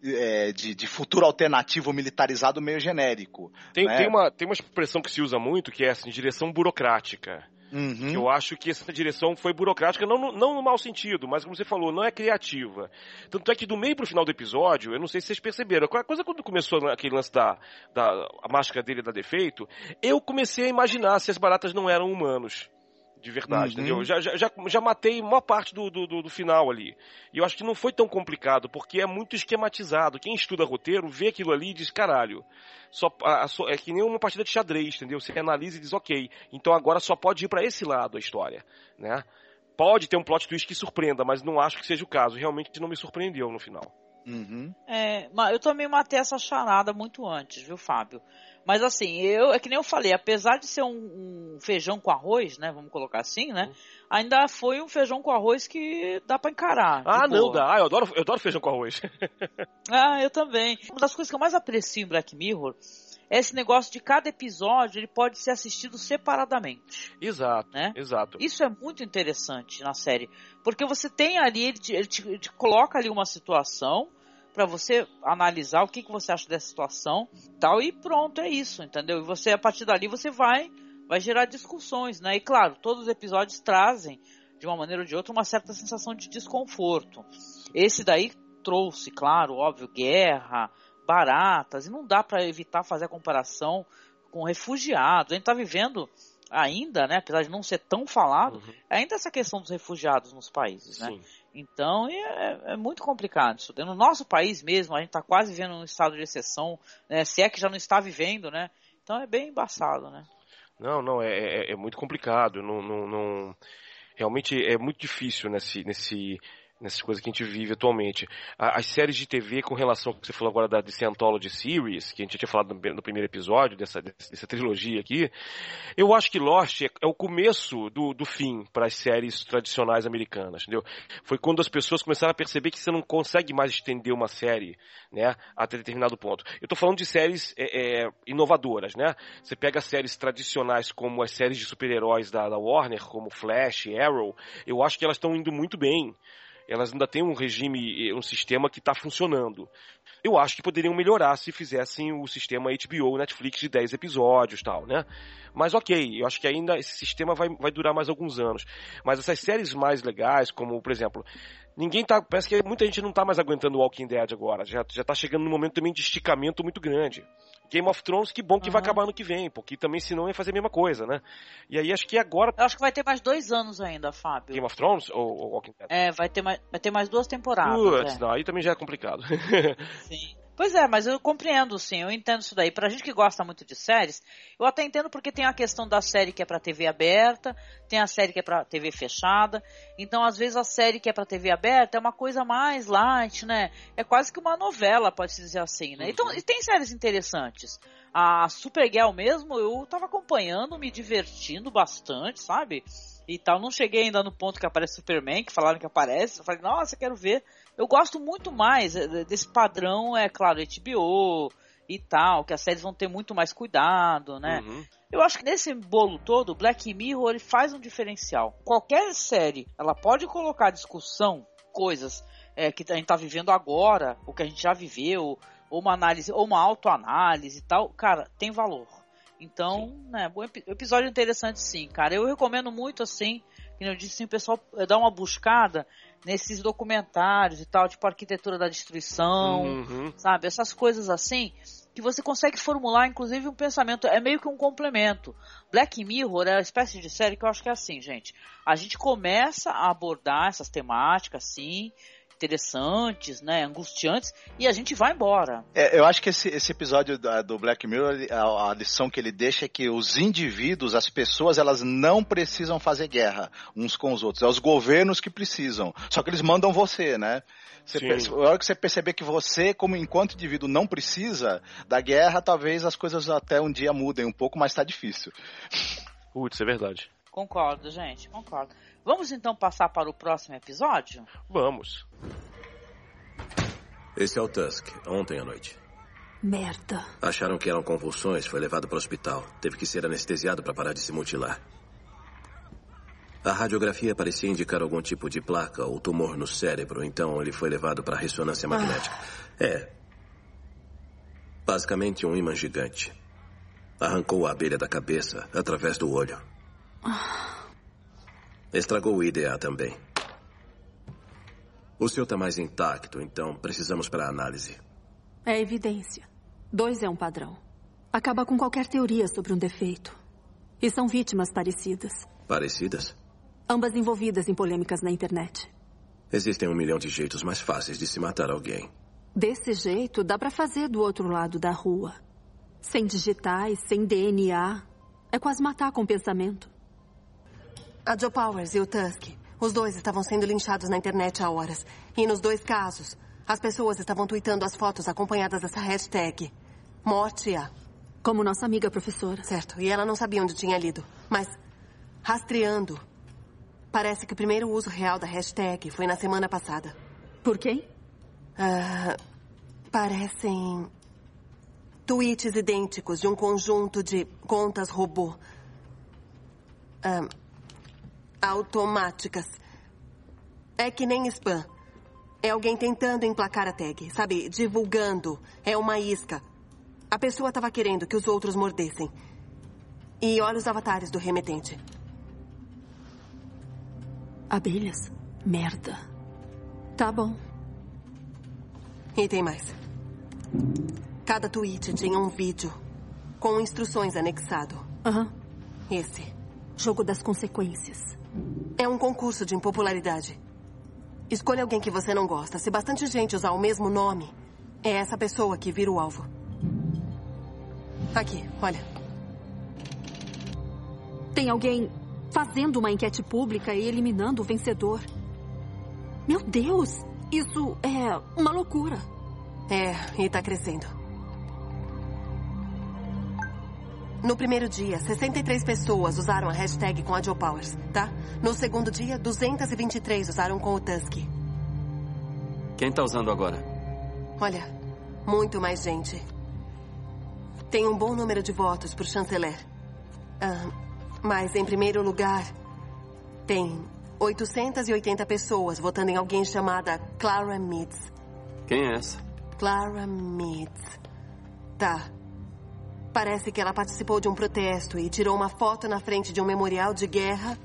É, de, de futuro alternativo militarizado meio genérico. Tem, né? tem, uma, tem uma expressão que se usa muito, que é assim, direção burocrática. Uhum. Que eu acho que essa direção foi burocrática, não no, não no mau sentido, mas como você falou, não é criativa. Tanto é que do meio pro final do episódio, eu não sei se vocês perceberam, a coisa quando começou aquele lance da, da a máscara dele dar defeito, eu comecei a imaginar se as baratas não eram humanos. De verdade, uhum. entendeu? Já, já, já, já matei a maior parte do, do, do final ali. E eu acho que não foi tão complicado, porque é muito esquematizado. Quem estuda roteiro vê aquilo ali e diz, caralho, só, a, a, é que nem uma partida de xadrez, entendeu? Você analisa e diz, ok, então agora só pode ir pra esse lado a história, né? Pode ter um plot twist que surpreenda, mas não acho que seja o caso. Realmente não me surpreendeu no final. Uhum. É, eu também matei essa charada muito antes, viu, Fábio? Mas assim, eu, é que nem eu falei, apesar de ser um, um feijão com arroz, né, vamos colocar assim, né, uhum. ainda foi um feijão com arroz que dá pra encarar. Ah, não, dá. Ah, eu adoro, eu adoro feijão com arroz. Ah, eu também. Uma das coisas que eu mais aprecio em Black Mirror é esse negócio de cada episódio, ele pode ser assistido separadamente. Exato, né? exato. Isso é muito interessante na série, porque você tem ali, ele te, ele te, ele te coloca ali uma situação, para você analisar o que, que você acha dessa situação, tal, e pronto, é isso, entendeu? E você, a partir dali, você vai, vai gerar discussões, né? E claro, todos os episódios trazem, de uma maneira ou de outra, uma certa sensação de desconforto. Esse daí trouxe, claro, óbvio, guerra, baratas, e não dá para evitar fazer a comparação com refugiados. A gente tá vivendo ainda, né, apesar de não ser tão falado, uhum. ainda essa questão dos refugiados nos países, né? Sim. Então é, é muito complicado isso. No nosso país mesmo, a gente está quase vivendo um estado de exceção, né? Se é que já não está vivendo, né? Então é bem embaçado, né? Não, não, é, é, é muito complicado. Não, não, não... Realmente é muito difícil nesse, nesse nessas coisas que a gente vive atualmente. As séries de T V, com relação ao que você falou agora da Scientology Series, que a gente já tinha falado no primeiro episódio dessa, dessa trilogia aqui, eu acho que Lost é o começo do, do fim para as séries tradicionais americanas, entendeu? Foi quando as pessoas começaram a perceber que você não consegue mais estender uma série, né, até determinado ponto. Eu estou falando de séries é, é, inovadoras, né? Você pega séries tradicionais como as séries de super-heróis da, da Warner, como Flash, Arrow, eu acho que elas estão indo muito bem. Elas ainda têm um regime, um sistema que está funcionando. Eu acho que poderiam melhorar se fizessem o sistema H B O, Netflix de dez episódios e tal, né? Mas ok, eu acho que ainda esse sistema vai, vai durar mais alguns anos. Mas essas séries mais legais, como, por exemplo, ninguém tá, parece que muita gente não tá mais aguentando Walking Dead agora. Já, já tá chegando num momento também de esticamento muito grande. Game of Thrones, que bom que uhum. vai acabar ano que vem, porque também senão ia fazer a mesma coisa, né? E aí acho que agora... Eu acho que vai ter mais dois anos ainda, Fábio. Game of Thrones ou, ou Walking Dead? É, vai ter mais, vai ter mais duas temporadas. Putz, é. não, aí também já é complicado. Sim. Pois é, mas eu compreendo, sim, eu entendo isso daí. Pra gente que gosta muito de séries, eu até entendo porque tem a questão da série que é pra T V aberta, tem a série que é pra T V fechada, então às vezes a série que é pra T V aberta é uma coisa mais light, né? É quase que uma novela, pode-se dizer assim, né? Então, e tem séries interessantes. A Supergirl mesmo, eu tava acompanhando, me divertindo bastante, sabe? E tal, não cheguei ainda no ponto que aparece Superman, que falaram que aparece, eu falei, nossa, quero ver. Eu gosto muito mais desse padrão, é claro, H B O e tal, que as séries vão ter muito mais cuidado, né? Uhum. Eu acho que nesse bolo todo, Black Mirror ele faz um diferencial. Qualquer série, ela pode colocar discussão, coisas é, que a gente tá vivendo agora, ou que a gente já viveu, ou uma análise, ou uma autoanálise e tal, cara, tem valor. Então, sim. né, bom episódio interessante sim, cara. Eu recomendo muito, assim, como eu disse, assim, o pessoal dá uma buscada nesses documentários e tal, tipo Arquitetura da Destruição, uhum. sabe? Essas coisas assim, que você consegue formular, inclusive, um pensamento, é meio que um complemento. Black Mirror é uma espécie de série que eu acho que é assim, gente. A gente começa a abordar essas temáticas, assim, interessantes, né, angustiantes, e a gente vai embora. É, eu acho que esse, esse episódio do, do Black Mirror, a, a lição que ele deixa é que os indivíduos, as pessoas, elas não precisam fazer guerra uns com os outros. É os governos que precisam. Só que eles mandam você, né? Você, a hora que você perceber que você, como enquanto indivíduo, não precisa da guerra, talvez as coisas até um dia mudem um pouco, mas tá difícil. Putz, é verdade. Concordo, gente, concordo. Vamos então passar para o próximo episódio? Vamos. Esse é o Tusk, ontem à noite. Merda. Acharam que eram convulsões, foi levado para o hospital. Teve que ser anestesiado para parar de se mutilar. A radiografia parecia indicar algum tipo de placa ou tumor no cérebro, então ele foi levado para ressonância magnética. Ah. É. Basicamente um ímã gigante. Arrancou a abelha da cabeça através do olho. Ah. Estragou o I D A também. O seu está mais intacto, então precisamos para análise. É evidência. Dois é um padrão. Acaba com qualquer teoria sobre um defeito. E são vítimas parecidas. Parecidas? Ambas envolvidas em polêmicas na internet. Existem um milhão de jeitos mais fáceis de se matar alguém. Desse jeito, dá para fazer do outro lado da rua. Sem digitais, sem D N A. É quase matar com pensamento. A Joe Powers e o Tusk, os dois estavam sendo linchados na internet há horas. E nos dois casos, as pessoas estavam tweetando as fotos acompanhadas dessa hashtag. Morte a. Como nossa amiga professora. Certo, e ela não sabia onde tinha lido. Mas, rastreando, parece que o primeiro uso real da hashtag foi na semana passada. Por quem? Uh, parecem tweets idênticos de um conjunto de contas robô. Uh, automáticas. É que nem spam. É alguém tentando emplacar a tag, sabe? Divulgando. É uma isca. A pessoa estava querendo que os outros mordessem. E olha os avatares do remetente. Abelhas? Merda. Tá bom. E tem mais. Cada tweet tinha um vídeo com instruções anexado. Aham. Uhum. Esse. Jogo das consequências. É um concurso de impopularidade. Escolha alguém que você não gosta. Se bastante gente usar o mesmo nome, é essa pessoa que vira o alvo. Aqui, olha. Tem alguém fazendo uma enquete pública e eliminando o vencedor. Meu Deus, isso é uma loucura. É, e tá crescendo. No primeiro dia, sessenta e três pessoas usaram a hashtag com a Joe Powers, tá? No segundo dia, duzentos e vinte e três usaram com o Tusk. Quem tá usando agora? Olha, muito mais gente. Tem um bom número de votos pro chanceler. Ah, mas, em primeiro lugar, tem oitocentas e oitenta pessoas votando em alguém chamada Clara Meads. Quem é essa? Clara Meads. Tá. Parece que ela participou de um protesto e tirou uma foto na frente de um memorial de guerra,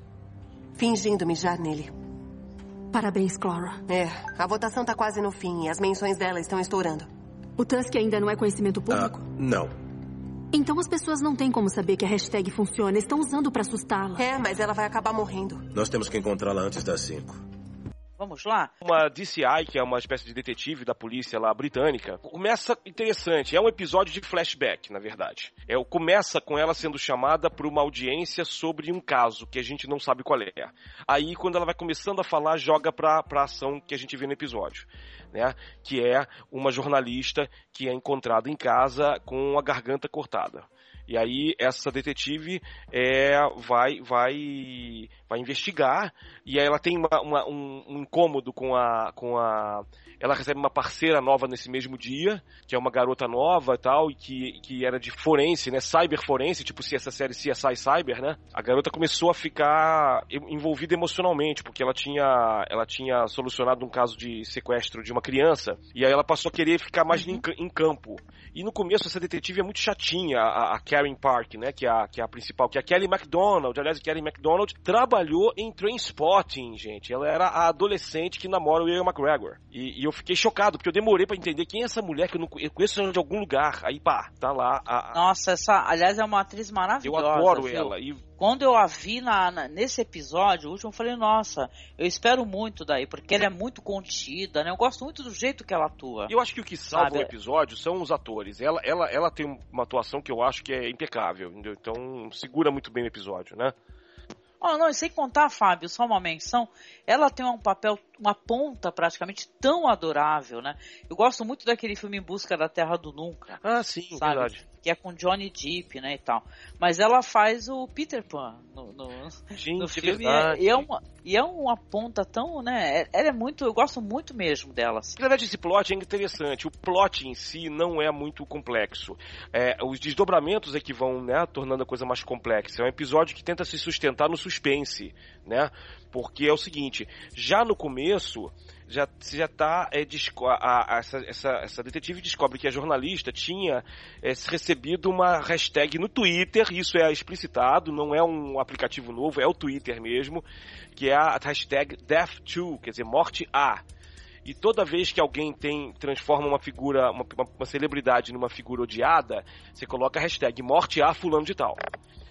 fingindo mijar nele. Parabéns, Clara. É, a votação tá quase no fim e as menções dela estão estourando. O Tusk ainda não é conhecimento público? Ah, não. Então as pessoas não têm como saber que a hashtag funciona. Estão usando pra assustá-la. É, mas ela vai acabar morrendo. Nós temos que encontrá-la antes das cinco. Vamos lá? Uma D C I, que é uma espécie de detetive da polícia lá britânica, começa interessante. É um episódio de flashback, na verdade. É, começa com ela sendo chamada para uma audiência sobre um caso que a gente não sabe qual é. Aí, quando ela vai começando a falar, joga pra, pra ação que a gente vê no episódio. Né? Que é uma jornalista que é encontrada em casa com a garganta cortada. E aí essa detetive é, vai, vai, vai investigar, e aí ela tem uma, uma, um, um incômodo com a, com a... Ela recebe uma parceira nova nesse mesmo dia, que é uma garota nova e tal, e que, que era de forense, né? Cyberforense, tipo se essa série C S I Cyber, né? A garota começou a ficar envolvida emocionalmente, porque ela tinha, ela tinha solucionado um caso de sequestro de uma criança, e aí ela passou a querer ficar mais uhum. em, em campo. E no começo essa detetive é muito chatinha, a, a Karen Park, né? Que é a, que é a principal, que é a Kelly MacDonald. Aliás, a Kelly MacDonald trabalhou em Trainspotting, gente. Ela era a adolescente que namora o Ian McGregor. E, e eu fiquei chocado, porque eu demorei pra entender quem é essa mulher que eu, não, eu conheço ela de algum lugar. Aí, pá, tá lá. A, a... Nossa, essa, aliás, é uma atriz maravilhosa. Eu adoro viu? ela. E... Quando eu a vi na, na, nesse episódio, o último, eu falei, nossa, eu espero muito daí, porque ela é muito contida, né? Eu gosto muito do jeito que ela atua. Eu acho que o que salva sabe? o episódio são os atores. Ela, ela, ela tem uma atuação que eu acho que é impecável, entendeu? Então segura muito bem o episódio, né? Oh, não, e sem contar, Fábio, só uma menção, ela tem um papel, uma ponta praticamente tão adorável, né? Eu gosto muito daquele filme Em Busca da Terra do Nunca. Ah, sim, sabe? Verdade. Que é com Johnny Depp, né, e tal. Mas ela faz o Peter Pan no, no, Gente, no filme. verdade. E é, uma, e é uma ponta tão, né, ela é muito, eu gosto muito mesmo dela. Assim. Na verdade, esse plot é interessante. O plot em si não é muito complexo. É, os desdobramentos é que vão, né, tornando a coisa mais complexa. É um episódio que tenta se sustentar no suspense, né? Porque é o seguinte, já no começo, já, já tá, é, a, a, essa, essa, essa detetive descobre que a jornalista tinha é, recebido uma hashtag no Twitter, isso é explicitado, não é um aplicativo novo, é o Twitter mesmo, que é a hashtag Death to, quer dizer, morte a. E toda vez que alguém tem, transforma uma figura, uma, uma celebridade numa figura odiada, você coloca a hashtag morte a fulano de tal.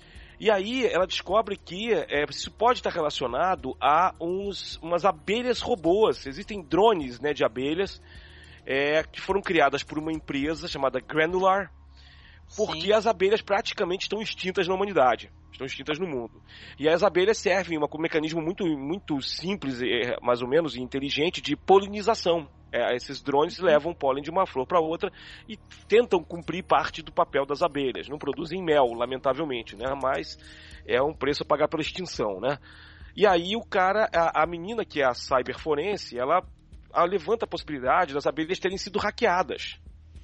E aí ela descobre que é, isso pode estar relacionado a uns, umas abelhas robôs. Existem drones, né, de abelhas é, que foram criadas por uma empresa chamada Granular, porque Sim. as abelhas praticamente estão extintas na humanidade, estão extintas no mundo. E as abelhas servem uma, um mecanismo muito, muito simples, é, mais ou menos, e inteligente de polinização. É, esses drones levam pólen de uma flor para outra e tentam cumprir parte do papel das abelhas. Não produzem mel, lamentavelmente, né? Mas é um preço a pagar pela extinção, né? E aí o cara, a, a menina que é a cyberforense, ela, ela levanta a possibilidade das abelhas terem sido hackeadas.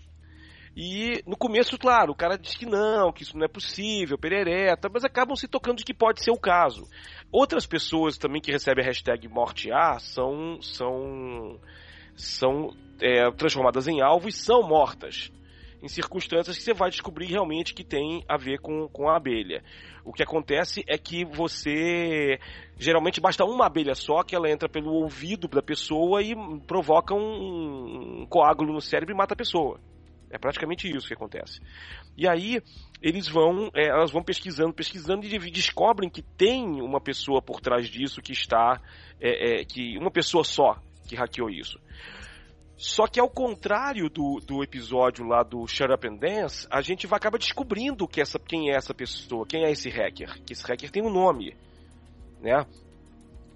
E no começo, claro, o cara diz que não, que isso não é possível, perereta, mas acabam se tocando de que pode ser o caso. Outras pessoas também que recebem a hashtag morte a são... são são é, transformadas em alvo e são mortas em circunstâncias que você vai descobrir realmente que tem a ver com, com a abelha. O que acontece é que você geralmente basta uma abelha só, que ela entra pelo ouvido da pessoa e provoca um, um coágulo no cérebro e mata a pessoa. É praticamente isso que acontece. E aí eles vão, é, elas vão pesquisando, pesquisando e descobrem que tem uma pessoa por trás disso que está, é, é, que uma pessoa só que hackeou isso. Só que ao contrário do, do episódio lá do Shut Up and Dance, a gente vai acabar descobrindo que essa, quem é essa pessoa, quem é esse hacker. Que esse hacker tem um nome, né?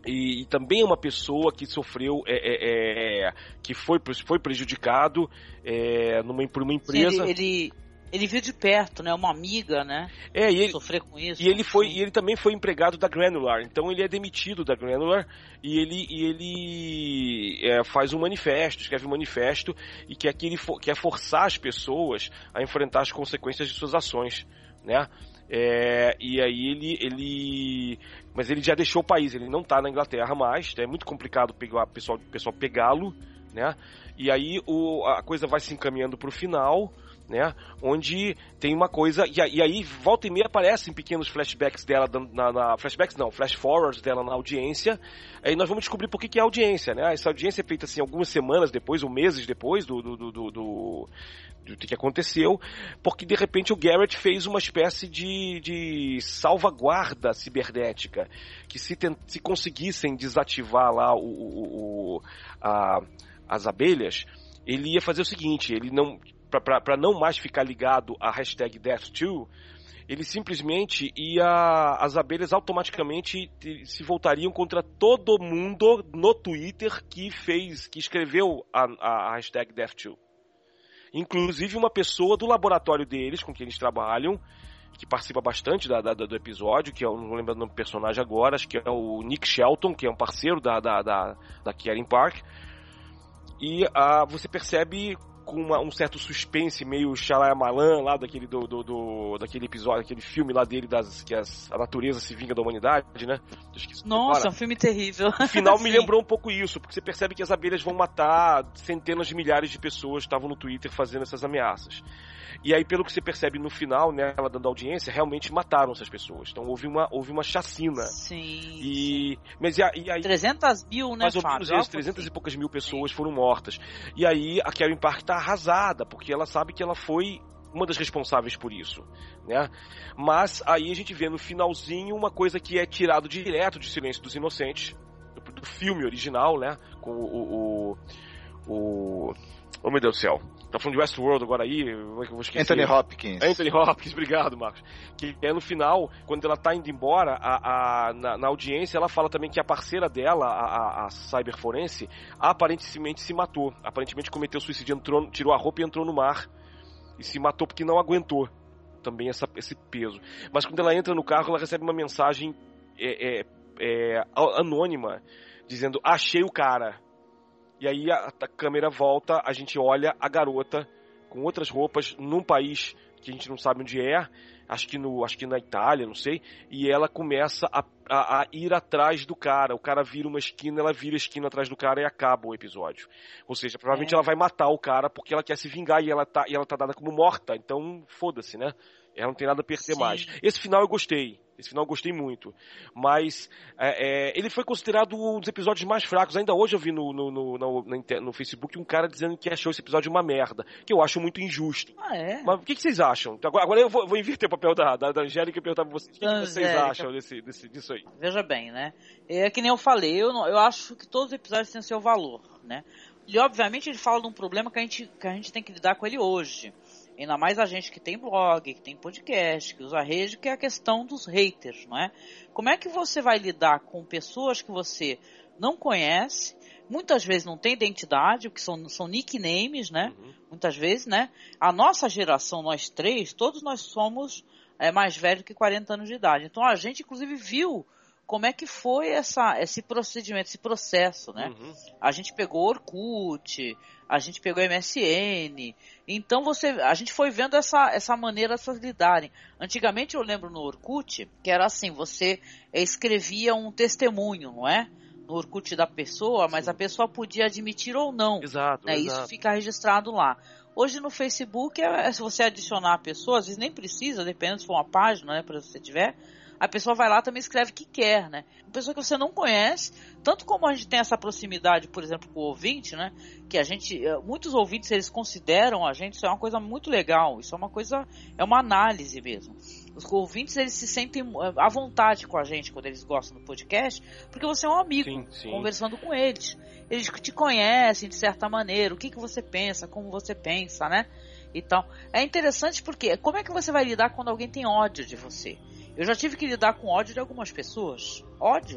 E, e também é uma pessoa que sofreu, é, é, é, que foi, foi prejudicado é, numa, por uma empresa. Sim, ele, ele, ele viu de perto, né? Uma amiga, né? É, e ele, sofrer com isso. E ele, foi, e ele também foi empregado da Granular, então ele é demitido da Granular e ele, e ele é, faz um manifesto, escreve um manifesto e quer, que ele for, quer forçar as pessoas a enfrentar as consequências de suas ações, né? É, e aí ele, ele... Mas ele já deixou o país, ele não está na Inglaterra mais, é muito complicado pegar, pessoal, pessoal pegá-lo, né? E aí o, a coisa vai se encaminhando para o final, né? Onde tem uma coisa... E, e aí volta e meia aparecem pequenos flashbacks dela, na, na, flashbacks não, flash forwards dela na audiência. Aí nós vamos descobrir por que, que é audiência, né? Essa audiência é feita assim algumas semanas depois, ou meses depois do... do, do, do, do do que aconteceu, porque de repente o Garrett fez uma espécie de, de salvaguarda cibernética, que se, tent, se conseguissem desativar lá o, o, o, a, as abelhas, ele ia fazer o seguinte, ele não, para não mais ficar ligado à hashtag Death two, ele simplesmente ia, as abelhas automaticamente se voltariam contra todo mundo no Twitter que fez, que escreveu a, a hashtag Death two. Inclusive uma pessoa do laboratório deles, com quem eles trabalham, que participa bastante da, da, do episódio, que eu não lembro o nome do personagem agora, acho que é o Nick Shelton, que é um parceiro da, da, da, da Karen Park. E uh, você percebe com uma, um certo suspense meio Shyamalan lá daquele, do, do, do, daquele episódio, aquele filme lá dele, das, que as, a natureza se vinga da humanidade, né? Nossa, é um filme terrível. O final me lembrou um pouco isso, porque você percebe que as abelhas vão matar centenas de milhares de pessoas que estavam no Twitter fazendo essas ameaças. E aí, pelo que você percebe no final, né, ela dando audiência, realmente mataram essas pessoas. Então houve uma, houve uma chacina. Sim. E, mas, e, e aí, trezentas mil, né, mais ou menos isso, trezentas e poucas mil pessoas foram mortas. E aí a Karen Park tá arrasada, porque ela sabe que ela foi uma das responsáveis por isso, né? Mas aí a gente vê no finalzinho uma coisa que é tirado direto de Silêncio dos Inocentes, do, do filme original, né? Com o, o, o... Oh, meu Deus do céu. Tá falando de Westworld agora aí, como é que eu vou esquecer? Anthony Hopkins. Anthony Hopkins, obrigado, Marcos. Que é no final, quando ela tá indo embora, a, a, na, na audiência, ela fala também que a parceira dela, a, a, a cyberforense, aparentemente se matou. Aparentemente cometeu suicídio, entrou, tirou a roupa e entrou no mar. E se matou porque não aguentou também essa, esse peso. Mas quando ela entra no carro, ela recebe uma mensagem é, é, é, anônima, dizendo, achei o cara. E aí a, a câmera volta, a gente olha a garota com outras roupas num país que a gente não sabe onde é, acho que, no, acho que na Itália, não sei, e ela começa a, a, a ir atrás do cara. O cara vira uma esquina, ela vira a esquina atrás do cara e acaba o episódio. Ou seja, provavelmente é. ela vai matar o cara porque ela quer se vingar e ela tá, e ela tá dada como morta, então foda-se, né? Ela não tem nada a perder Sim. mais. Esse final eu gostei. Esse final eu gostei muito. Mas é, é, ele foi considerado um dos episódios mais fracos. Ainda hoje eu vi no, no, no, no, no Facebook um cara dizendo que achou esse episódio uma merda. Que eu acho muito injusto. Ah, é? Mas o que, que vocês acham? Agora, agora eu vou, vou inverter o papel da, da, da Angélica e perguntar pra vocês. O que, que vocês acham desse, desse, disso aí? Veja bem, né? É que nem eu falei. Eu, não, eu acho que todos os episódios têm seu valor, né? E obviamente ele fala de um problema que a gente, que a gente tem que lidar com ele hoje. Ainda mais a gente que tem blog, que tem podcast, que usa rede, que é a questão dos haters, não é? Como é que você vai lidar com pessoas que você não conhece, muitas vezes não tem identidade, porque são, são nicknames, né? Uhum. Muitas vezes, né? A nossa geração, nós três, todos nós somos é, mais velhos que quarenta anos de idade. Então a gente, inclusive, viu como é que foi essa, esse procedimento, esse processo, né? Uhum. A gente pegou Orkut, a gente pegou M S N, então você, a gente foi vendo essa, essa maneira de lidarem. Antigamente eu lembro no Orkut, que era assim, você escrevia um testemunho, não é? No Orkut da pessoa, mas Sim. a pessoa podia admitir ou não. Exato, né? exato. Isso fica registrado lá. Hoje no Facebook, é, se você adicionar a pessoa, às vezes nem precisa, dependendo se for uma página, né, para você tiver, a pessoa vai lá também escreve o que quer, né? Uma pessoa que você não conhece, tanto como a gente tem essa proximidade, por exemplo, com o ouvinte, né? Que a gente, muitos ouvintes, eles consideram a gente, isso é uma coisa muito legal, isso é uma coisa, é uma análise mesmo. Os ouvintes, eles se sentem à vontade com a gente quando eles gostam do podcast, porque você é um amigo, sim, sim. conversando com eles. Eles te conhecem de certa maneira, o que, que você pensa, como você pensa, né? Então, é interessante porque, como é que você vai lidar quando alguém tem ódio de você? Eu já tive que lidar com ódio de algumas pessoas. Ódio.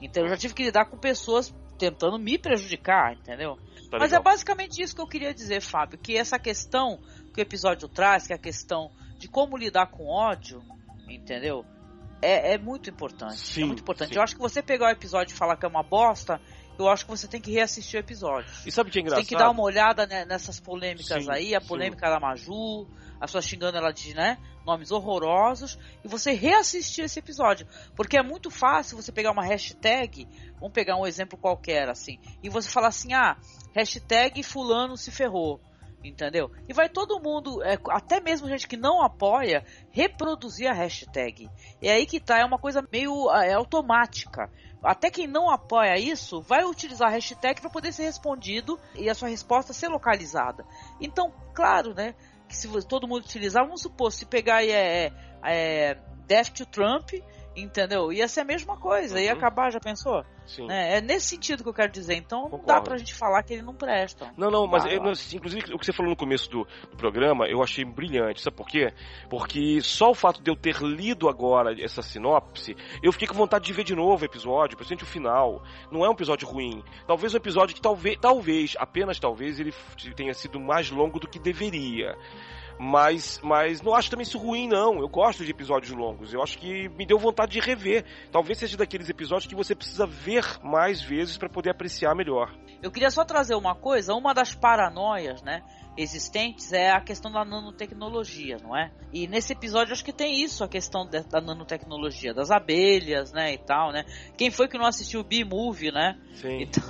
Então eu já tive que lidar com pessoas tentando me prejudicar, entendeu? Tá Mas legal. é basicamente isso que eu queria dizer, Fábio, que essa questão que o episódio traz, que é a questão de como lidar com ódio, entendeu? É, é muito importante. Sim, é muito importante. sim. Eu acho que você pegar o episódio e falar que é uma bosta, eu acho que você tem que reassistir o episódio. E sabe o que é engraçado? Você tem que dar uma olhada nessas polêmicas Sim, aí, a polêmica sim. da Maju, a sua xingando ela de, né, nomes horrorosos, e você reassistir esse episódio. Porque é muito fácil você pegar uma hashtag, vamos pegar um exemplo qualquer, assim, e você falar assim, ah, hashtag fulano se ferrou. Entendeu? E vai todo mundo, é, até mesmo gente que não apoia, reproduzir a hashtag. É aí que tá, é uma coisa meio é, automática. Até quem não apoia isso, vai utilizar a hashtag para poder ser respondido e a sua resposta ser localizada. Então, claro, né, que se todo mundo utilizar, vamos supor, se pegar aí é, é, Death to Trump, entendeu? Ia ser a mesma coisa, uhum. ia acabar, já pensou? Sim. É, é nesse sentido que eu quero dizer. Então Concordo. não dá pra gente falar que ele não presta. Não, não, mas ah, eu, inclusive o que você falou no começo do, do programa, eu achei brilhante. Sabe por quê? Porque só o fato de eu ter lido agora essa sinopse, eu fiquei com vontade de ver de novo o episódio, principalmente o final. Não é um episódio ruim. Talvez um episódio que talvez, talvez, apenas talvez, ele tenha sido mais longo do que deveria. Mas, mas não acho também isso ruim, não. Eu gosto de episódios longos. Eu acho que me deu vontade de rever. Talvez seja daqueles episódios que você precisa ver mais vezes para poder apreciar melhor. Eu queria só trazer uma coisa. Uma das paranoias, né, existentes é a questão da nanotecnologia, não é? E nesse episódio acho que tem isso, a questão de, da nanotecnologia, das abelhas, né, e tal, né? Quem foi que não assistiu o B-Movie, né? Sim. Então,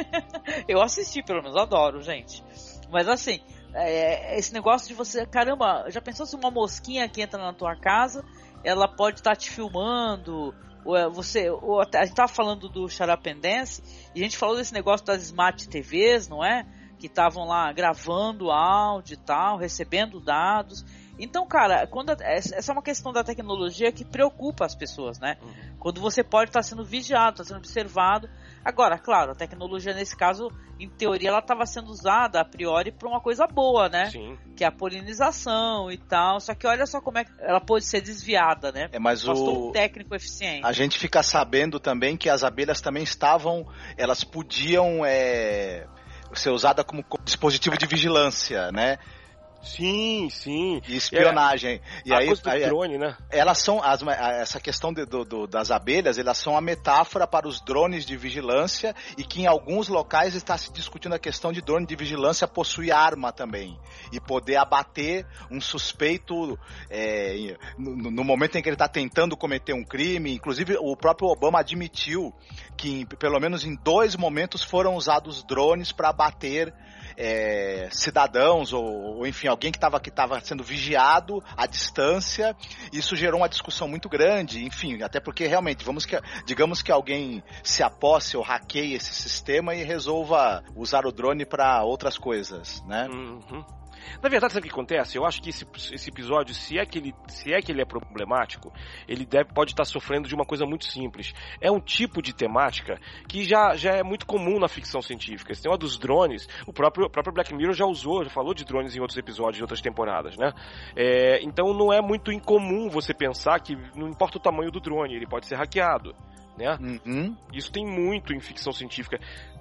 eu assisti, pelo menos, adoro, gente. Mas assim... É, esse negócio de você, caramba, já pensou se uma mosquinha que entra na tua casa, ela pode estar tá te filmando, ou você, ou até, a gente tava falando do Charapendense, e a gente falou desse negócio das Smart T Vs, não é? Que estavam lá gravando áudio e tal, recebendo dados. Então, cara, quando a, essa é uma questão da tecnologia que preocupa as pessoas, né? Uhum. Quando você pode estar sendo vigiado, está sendo observado. Agora, claro, a tecnologia nesse caso, em teoria, ela estava sendo usada a priori para uma coisa boa, né? Sim. Que é a polinização e tal. Só que olha só como é que ela pode ser desviada, né? É, mas Bastou o um técnico eficiente. A gente fica sabendo também que as abelhas também estavam, elas podiam é, ser usadas como dispositivo de vigilância, né? Sim, sim. E espionagem. É, e a aí, coisa do aí, drone, né? Elas são, as, essa questão de, do, do, das abelhas, elas são a metáfora para os drones de vigilância e que em alguns locais está se discutindo a questão de drone de vigilância possuir arma também e poder abater um suspeito é, no, no momento em que ele está tentando cometer um crime. Inclusive, o próprio Obama admitiu que, pelo menos em dois momentos, foram usados drones para abater É, cidadãos ou, ou enfim, alguém que estava que tava sendo vigiado à distância. Isso gerou uma discussão muito grande, enfim, até porque realmente, vamos que, digamos que alguém se aposse ou hackeie esse sistema e resolva usar o drone para outras coisas, né? Uhum. Na verdade, sabe o que acontece? Eu acho que esse, esse episódio, se é, que ele, se é que ele é problemático, ele deve, pode estar sofrendo de uma coisa muito simples. É um tipo de temática que já, já é muito comum na ficção científica. Esse tema dos drones, o próprio, o próprio Black Mirror já usou, já falou de drones em outros episódios, em outras temporadas, né? É, então não é muito incomum você pensar que não importa o tamanho do drone, ele pode ser hackeado, né? Uhum. Isso tem muito em ficção científica.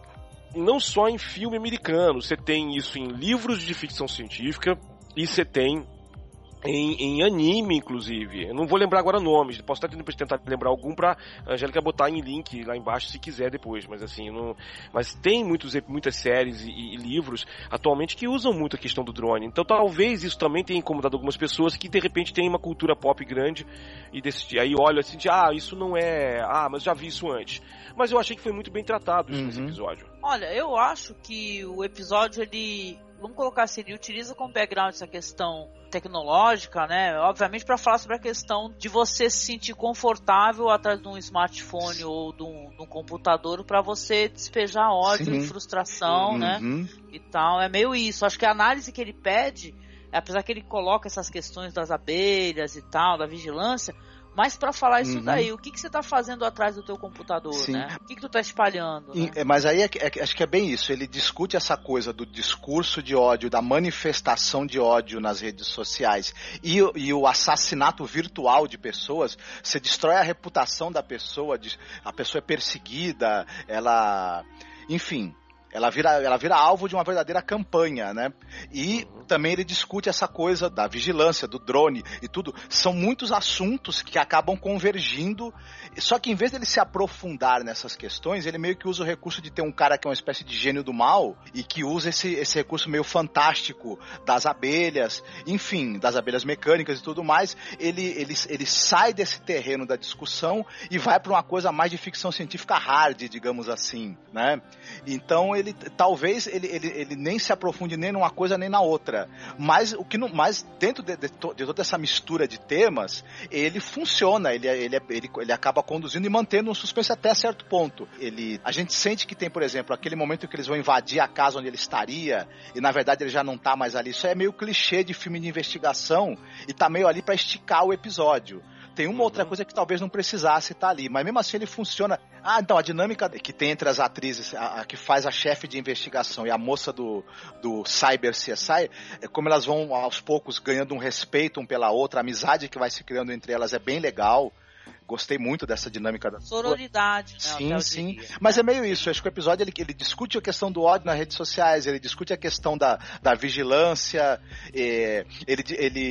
Não só em filme americano, você tem isso em livros de ficção científica e você tem em, em anime, inclusive. Eu não vou lembrar agora nomes, posso até depois tentar lembrar algum pra Angélica botar em link lá embaixo se quiser depois, mas assim, não... mas tem muitos, muitas séries e, e livros atualmente que usam muito a questão do drone, então talvez isso também tenha incomodado algumas pessoas que de repente tem uma cultura pop grande e desse, aí olham assim, de, ah, isso não é, ah, mas já vi isso antes. Mas eu achei que foi muito bem tratado isso, uhum, nesse episódio. Olha, eu acho que o episódio, ele, vamos colocar assim, ele utiliza como background essa questão tecnológica, né? Obviamente para falar sobre a questão de você se sentir confortável atrás de um smartphone ou de um, de um computador para você despejar ódio, sim, e frustração, uhum, né? E tal, é meio isso. Acho que a análise que ele pede, apesar que ele coloca essas questões das abelhas e tal, da vigilância, Mas pra falar isso Uhum. daí, o que, que você tá fazendo atrás do teu computador, Sim. né? O que, que tu tá espalhando? E- Né? Mas aí é que- é que- acho que é bem isso. Ele discute essa coisa do discurso de ódio, da manifestação de ódio nas redes sociais e, o- e o assassinato virtual de pessoas. Você destrói a reputação da pessoa, de- a pessoa é perseguida, ela. Enfim. Ela vira, ela vira alvo de uma verdadeira campanha, né? E também ele discute essa coisa da vigilância, do drone e tudo. São muitos assuntos que acabam convergindo. Só que em vez dele se aprofundar nessas questões, ele meio que usa o recurso de ter um cara que é uma espécie de gênio do mal e que usa esse, esse recurso meio fantástico das abelhas, enfim, das abelhas mecânicas e tudo mais. Ele, ele, ele sai desse terreno da discussão e vai para uma coisa mais de ficção científica hard, digamos assim, né? Então ele talvez ele, ele, ele nem se aprofunde nem numa coisa nem na outra, mas o que não, mas dentro de, de, to- de toda essa mistura de temas, ele funciona, ele, ele, ele, ele acaba conduzindo e mantendo um suspense até certo ponto. Ele, a gente sente que tem, por exemplo, aquele momento que eles vão invadir a casa onde ele estaria e na verdade ele já não tá mais ali. Isso é meio clichê de filme de investigação e tá meio ali para esticar o episódio. Tem uma outra coisa que talvez não precisasse estar ali, mas mesmo assim ele funciona. Ah, então a dinâmica que tem entre as atrizes, a, a que faz a chefe de investigação e a moça do, do Cyber C S I, é como elas vão aos poucos ganhando um respeito um pela outra, a amizade que vai se criando entre elas é bem legal. Gostei muito dessa dinâmica da Sororidade, né? Sim, até eu sim. diria. Mas é meio isso. Acho que o episódio ele, ele discute a questão do ódio nas redes sociais, ele discute a questão da, da vigilância, é, ele,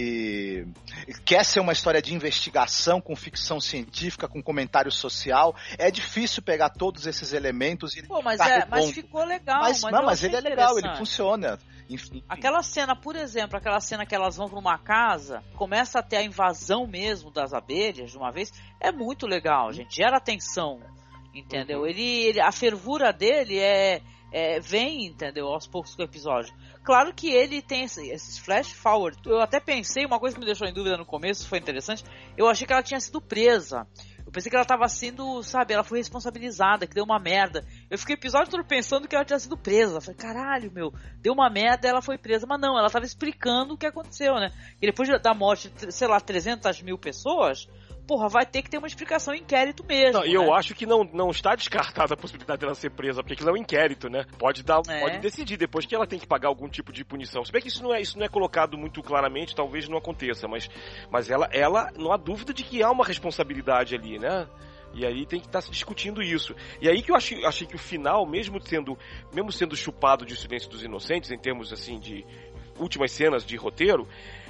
ele quer ser uma história de investigação com ficção científica, com comentário social. É difícil pegar todos esses elementos e Pô, mas, ficar é, mas redondo. ficou legal. Mas, Mas, não, eu mas achei ele é legal, ele interessante. funciona. Enfim. Aquela cena, por exemplo, aquela cena que elas vão para uma casa, começa a ter a invasão mesmo das abelhas de uma vez, é muito legal, gente. Gera atenção, entendeu? Ele, ele, a fervura dele é, é vem, entendeu? Aos poucos com o episódio. Claro que ele tem esse, esses flash forward. Eu até pensei, uma coisa que me deixou em dúvida no começo, foi interessante. Eu achei que ela tinha sido presa. Eu pensei que ela tava sendo, sabe, ela foi responsabilizada, que deu uma merda. Eu fiquei o episódio todo pensando que ela tinha sido presa. Eu falei, caralho, meu, deu uma merda e ela foi presa. Mas não, ela tava explicando o que aconteceu, né? E depois da morte de, sei lá, trezentas mil pessoas, porra, vai ter que ter uma explicação, um inquérito mesmo. Não, e né? eu acho que não, não está descartada a possibilidade dela ser presa, porque aquilo é um inquérito, né? Pode dar, É. pode decidir depois que ela tem que pagar algum tipo de punição. Se bem que isso não é, isso não é colocado muito claramente, talvez não aconteça, mas, mas ela, ela, não há dúvida de que há uma responsabilidade ali, né? E aí tem que estar se discutindo isso. E aí que eu achei, achei que o final, mesmo sendo, mesmo sendo chupado de Silêncio dos Inocentes, em termos assim de últimas cenas de roteiro,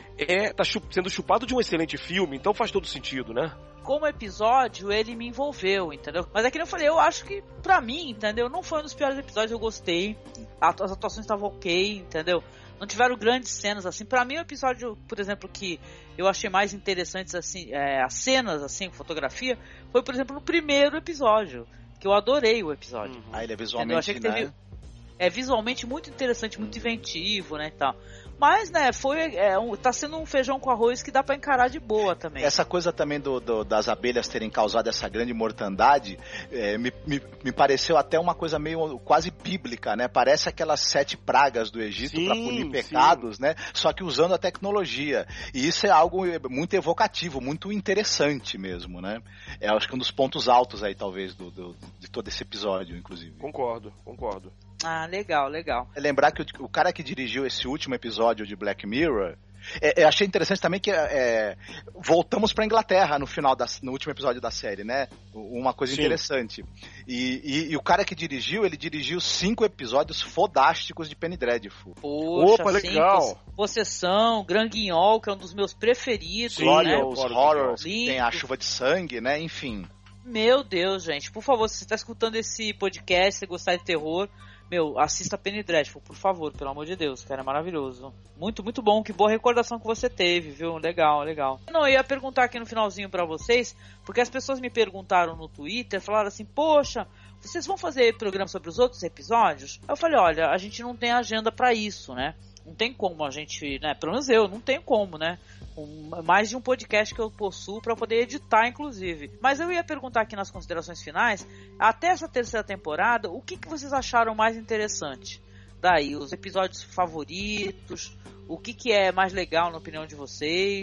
é, tá chup, sendo chupado de um excelente filme, então faz todo sentido, né? Como episódio, ele me envolveu, entendeu? Mas é que nem eu falei, eu acho que, pra mim, entendeu? Não foi um dos piores episódios, eu gostei. As atuações estavam ok, entendeu? Não tiveram grandes cenas, assim. Pra mim, o episódio, por exemplo, que eu achei mais interessantes, assim, é, as cenas, assim, fotografia, foi, por exemplo, no primeiro episódio, que eu adorei o episódio. Uhum. Ah, ele é Entendeu? Eu visualmente, achei que teve, né? é visualmente muito interessante, muito inventivo, né, e tal. Mas, né, foi, é, um, tá sendo um feijão com arroz que dá pra encarar de boa também. Essa coisa também do, do, das abelhas terem causado essa grande mortandade, é, me, me, me pareceu até uma coisa meio quase bíblica, né? Parece aquelas sete pragas do Egito para punir pecados, sim, né? Só que usando a tecnologia. E isso é algo muito evocativo, muito interessante mesmo, né? É, acho que um dos pontos altos aí, talvez, do, do, de todo esse episódio, inclusive. Concordo, concordo. Ah, legal, legal. Lembrar que o, o cara que dirigiu esse último episódio de Black Mirror, é, eu achei interessante também que é, voltamos para Inglaterra no final da, no último episódio da série, né? Uma coisa Sim. interessante. E, e, e o cara que dirigiu, ele dirigiu cinco episódios fodásticos de Penny Dreadful. Poxa, Opa, sim, legal. Possessão, Gran Guignol, que é um dos meus preferidos. Glorious né? Horrors, que Lindo. tem a chuva de sangue, né? Enfim. Meu Deus, gente. Por favor, se você está escutando esse podcast, se gostar de terror, meu, assista Penny Dreadful, por favor, pelo amor de Deus, cara, é maravilhoso. Muito, muito bom, que boa recordação que você teve, viu? Legal, legal. Não, eu ia perguntar aqui no finalzinho pra vocês, porque as pessoas me perguntaram no Twitter, falaram assim, poxa, vocês vão fazer programa sobre os outros episódios? Eu falei, olha, a gente não tem agenda pra isso, né? Não tem como a gente, né? Pelo menos eu, não tenho como, né? Um, mais de um podcast que eu possuo para poder editar, inclusive. Mas eu ia perguntar aqui nas considerações finais, até essa terceira temporada, o que, que vocês acharam mais interessante? Daí, os episódios favoritos, o que, que é mais legal na opinião de vocês?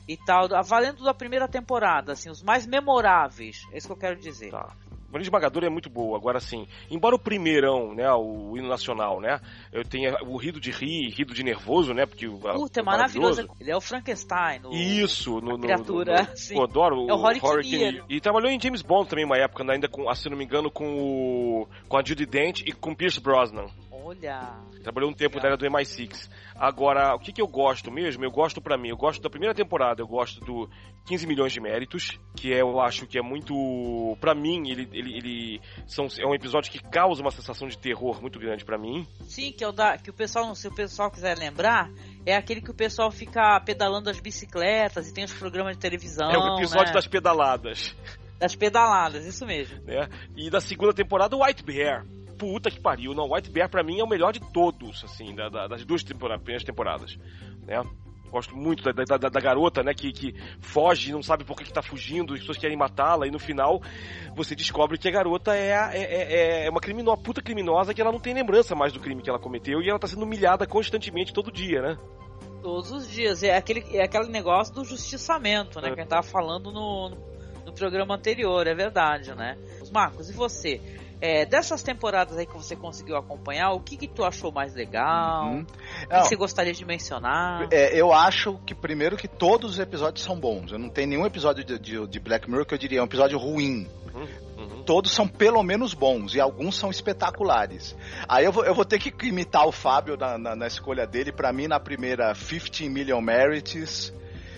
e tal, valendo da primeira temporada, assim, os mais memoráveis, é isso que eu quero dizer. Tá. Valente Esmagador é muito boa. Agora sim, embora o primeirão, né, o hino nacional, né, eu tenha o rido de rir, rido de nervoso, né, porque Puta, é maravilhoso. Ele é o Frankenstein. No, Isso, no, no, criatura, no, no, sim. Eu adoro é o Rory Kinnear. E trabalhou em James Bond também uma época, ainda com, se não me engano, com o com a Judi Dench e com Pierce Brosnan. Olha. Trabalhou um tempo na era do M I seis. Agora, o que, que eu gosto mesmo? Eu gosto pra mim, eu gosto da primeira temporada, eu gosto do quinze milhões de méritos, que é, eu acho que é muito... Pra mim, ele, ele, ele são, é um episódio que causa uma sensação de terror muito grande pra mim. Sim, que, é o da, que o pessoal, se o pessoal quiser lembrar, é aquele que o pessoal fica pedalando as bicicletas e tem os programas de televisão. É o episódio né? das pedaladas. Das pedaladas, isso mesmo. É. E da segunda temporada, o White Bear. Puta que pariu, não, White Bear pra mim é o melhor de todos, assim, da, da, das duas temporadas, primeiras temporadas, né? Gosto muito da, da, da garota, né, que, que foge e não sabe por que, que tá fugindo, as pessoas querem matá-la, e no final você descobre que a garota é, é, é uma criminosa, puta criminosa, que ela não tem lembrança mais do crime que ela cometeu, e ela tá sendo humilhada constantemente todo dia, né? Todos os dias, é aquele, é aquele negócio do justiçamento, né, é. que a gente tava falando no, no programa anterior, é verdade, né? Marcos, e você? É, dessas temporadas aí que você conseguiu acompanhar, o que que tu achou mais legal? Uhum. O que, que você gostaria de mencionar? É, eu acho que, primeiro, que todos os episódios são bons. Eu não tenho nenhum episódio de, de, de Black Mirror que eu diria é um episódio ruim. Uhum. Uhum. Todos são pelo menos bons, e alguns são espetaculares. Aí eu vou, eu vou ter que imitar o Fábio na, na, na escolha dele. Pra mim, na primeira, quinze million Méritos.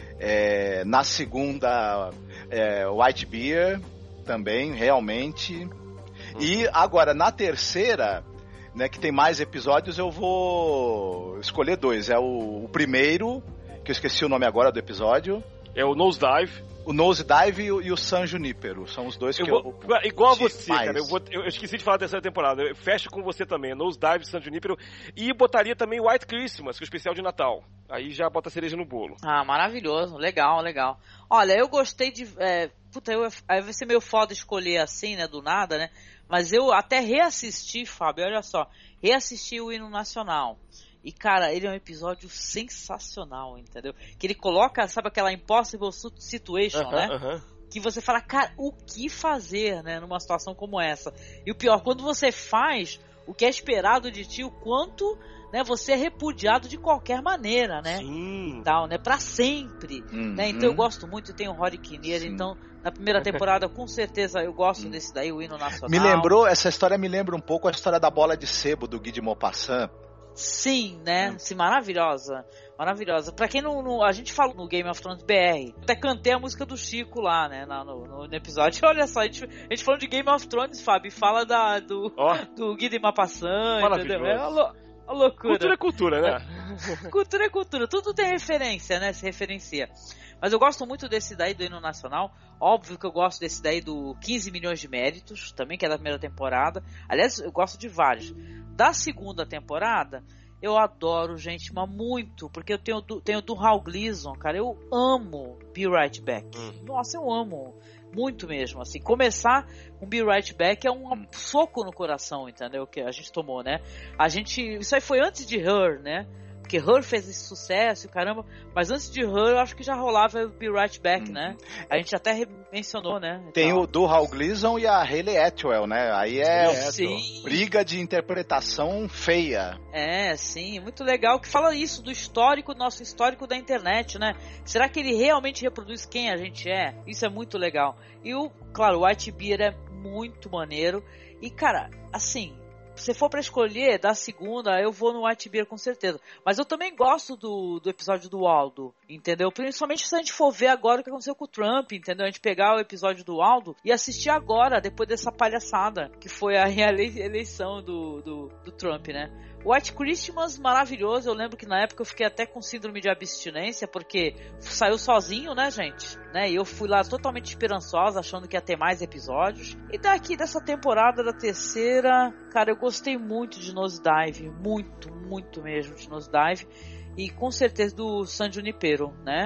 É, na segunda, é, White Bear, também, realmente... E agora, na terceira, né, que tem mais episódios, eu vou escolher dois. É o, o primeiro, que eu esqueci o nome agora do episódio. É o Nosedive. O Nosedive e o, e o San Junipero. São os dois que eu... eu vou, igual a você, mais. cara. Eu, vou, eu esqueci de falar da terceira temporada. Eu fecho com você também. Nosedive, San Junipero. E botaria também White Christmas, que é o especial de Natal. Aí já bota a cereja no bolo. Ah, maravilhoso. Legal, legal. Olha, eu gostei de... É, puta, eu, aí vai ser meio foda escolher assim, né, do nada, né? Mas eu até reassisti, Fábio, olha só, reassisti o hino nacional. E, cara, ele é um episódio sensacional, entendeu? Que ele coloca, sabe, aquela impossible situation, uh-huh, né? Uh-huh. Que você fala, cara, o que fazer, né, numa situação como essa? E o pior, quando você faz o que é esperado de ti, o quanto... Né, você é repudiado de qualquer maneira, né? Sim. E tal, né? Pra sempre. Uhum. Né? Então eu gosto muito, tem o Rory Kinnear, então na primeira temporada com certeza eu gosto desse daí, o hino nacional. Me lembrou, essa história me lembra um pouco a história da bola de sebo do Guy de Maupassant. Sim, né? Hum. Sim, maravilhosa. Maravilhosa. Pra quem não, não... A gente falou no Game of Thrones B R. Até cantei a música do Chico lá, né? No, no, no episódio. Olha só, a gente, a gente falando de Game of Thrones, Fábio. Fala da, do, oh. do Guy de Maupassant, entendeu? É a loucura. Cultura é cultura, né? Cultura é cultura. Tudo tem referência, né? Se referencia. Mas eu gosto muito desse daí do hino nacional. Óbvio que eu gosto desse daí do quinze milhões de méritos, também, que é da primeira temporada. Aliás, eu gosto de vários. Da segunda temporada, eu adoro, gente, mas muito. Porque eu tenho do, tenho do Raul Gleason, cara. Eu amo Be Right Back. Hum. Nossa, eu amo. Muito mesmo, assim, começar com Be Right Back é um soco no coração, entendeu, que a gente tomou, né, a gente, isso aí foi antes de Her, né, porque Her fez esse sucesso, caramba, mas antes de Her eu acho que já rolava Be Right Back, hum. né, a gente até mencionou, né. Tem então. O do Raul Gleason e a Hayley Atwell, né, aí é sim. briga de interpretação feia. É, sim, muito legal, que fala isso do histórico, nosso histórico da internet, né, será que ele realmente reproduz quem a gente é? Isso é muito legal. E o, claro, o White Bear é muito maneiro, e cara, assim, se for pra escolher da segunda, eu vou no White Bear com certeza. Mas eu também gosto do, do episódio do Aldo, entendeu? Principalmente se a gente for ver agora o que aconteceu com o Trump, entendeu? A gente pegar o episódio do Aldo e assistir agora, depois dessa palhaçada, que foi a eleição do, do, do Trump, né? White Christmas, maravilhoso. Eu lembro que na época eu fiquei até com síndrome de abstinência, porque saiu sozinho, né, gente? Né? E eu fui lá totalmente esperançosa, achando que ia ter mais episódios. E daqui dessa temporada, da terceira, cara, eu gostei muito de Nosedive. Muito, muito mesmo de Nosedive. E com certeza do San Junipero, né?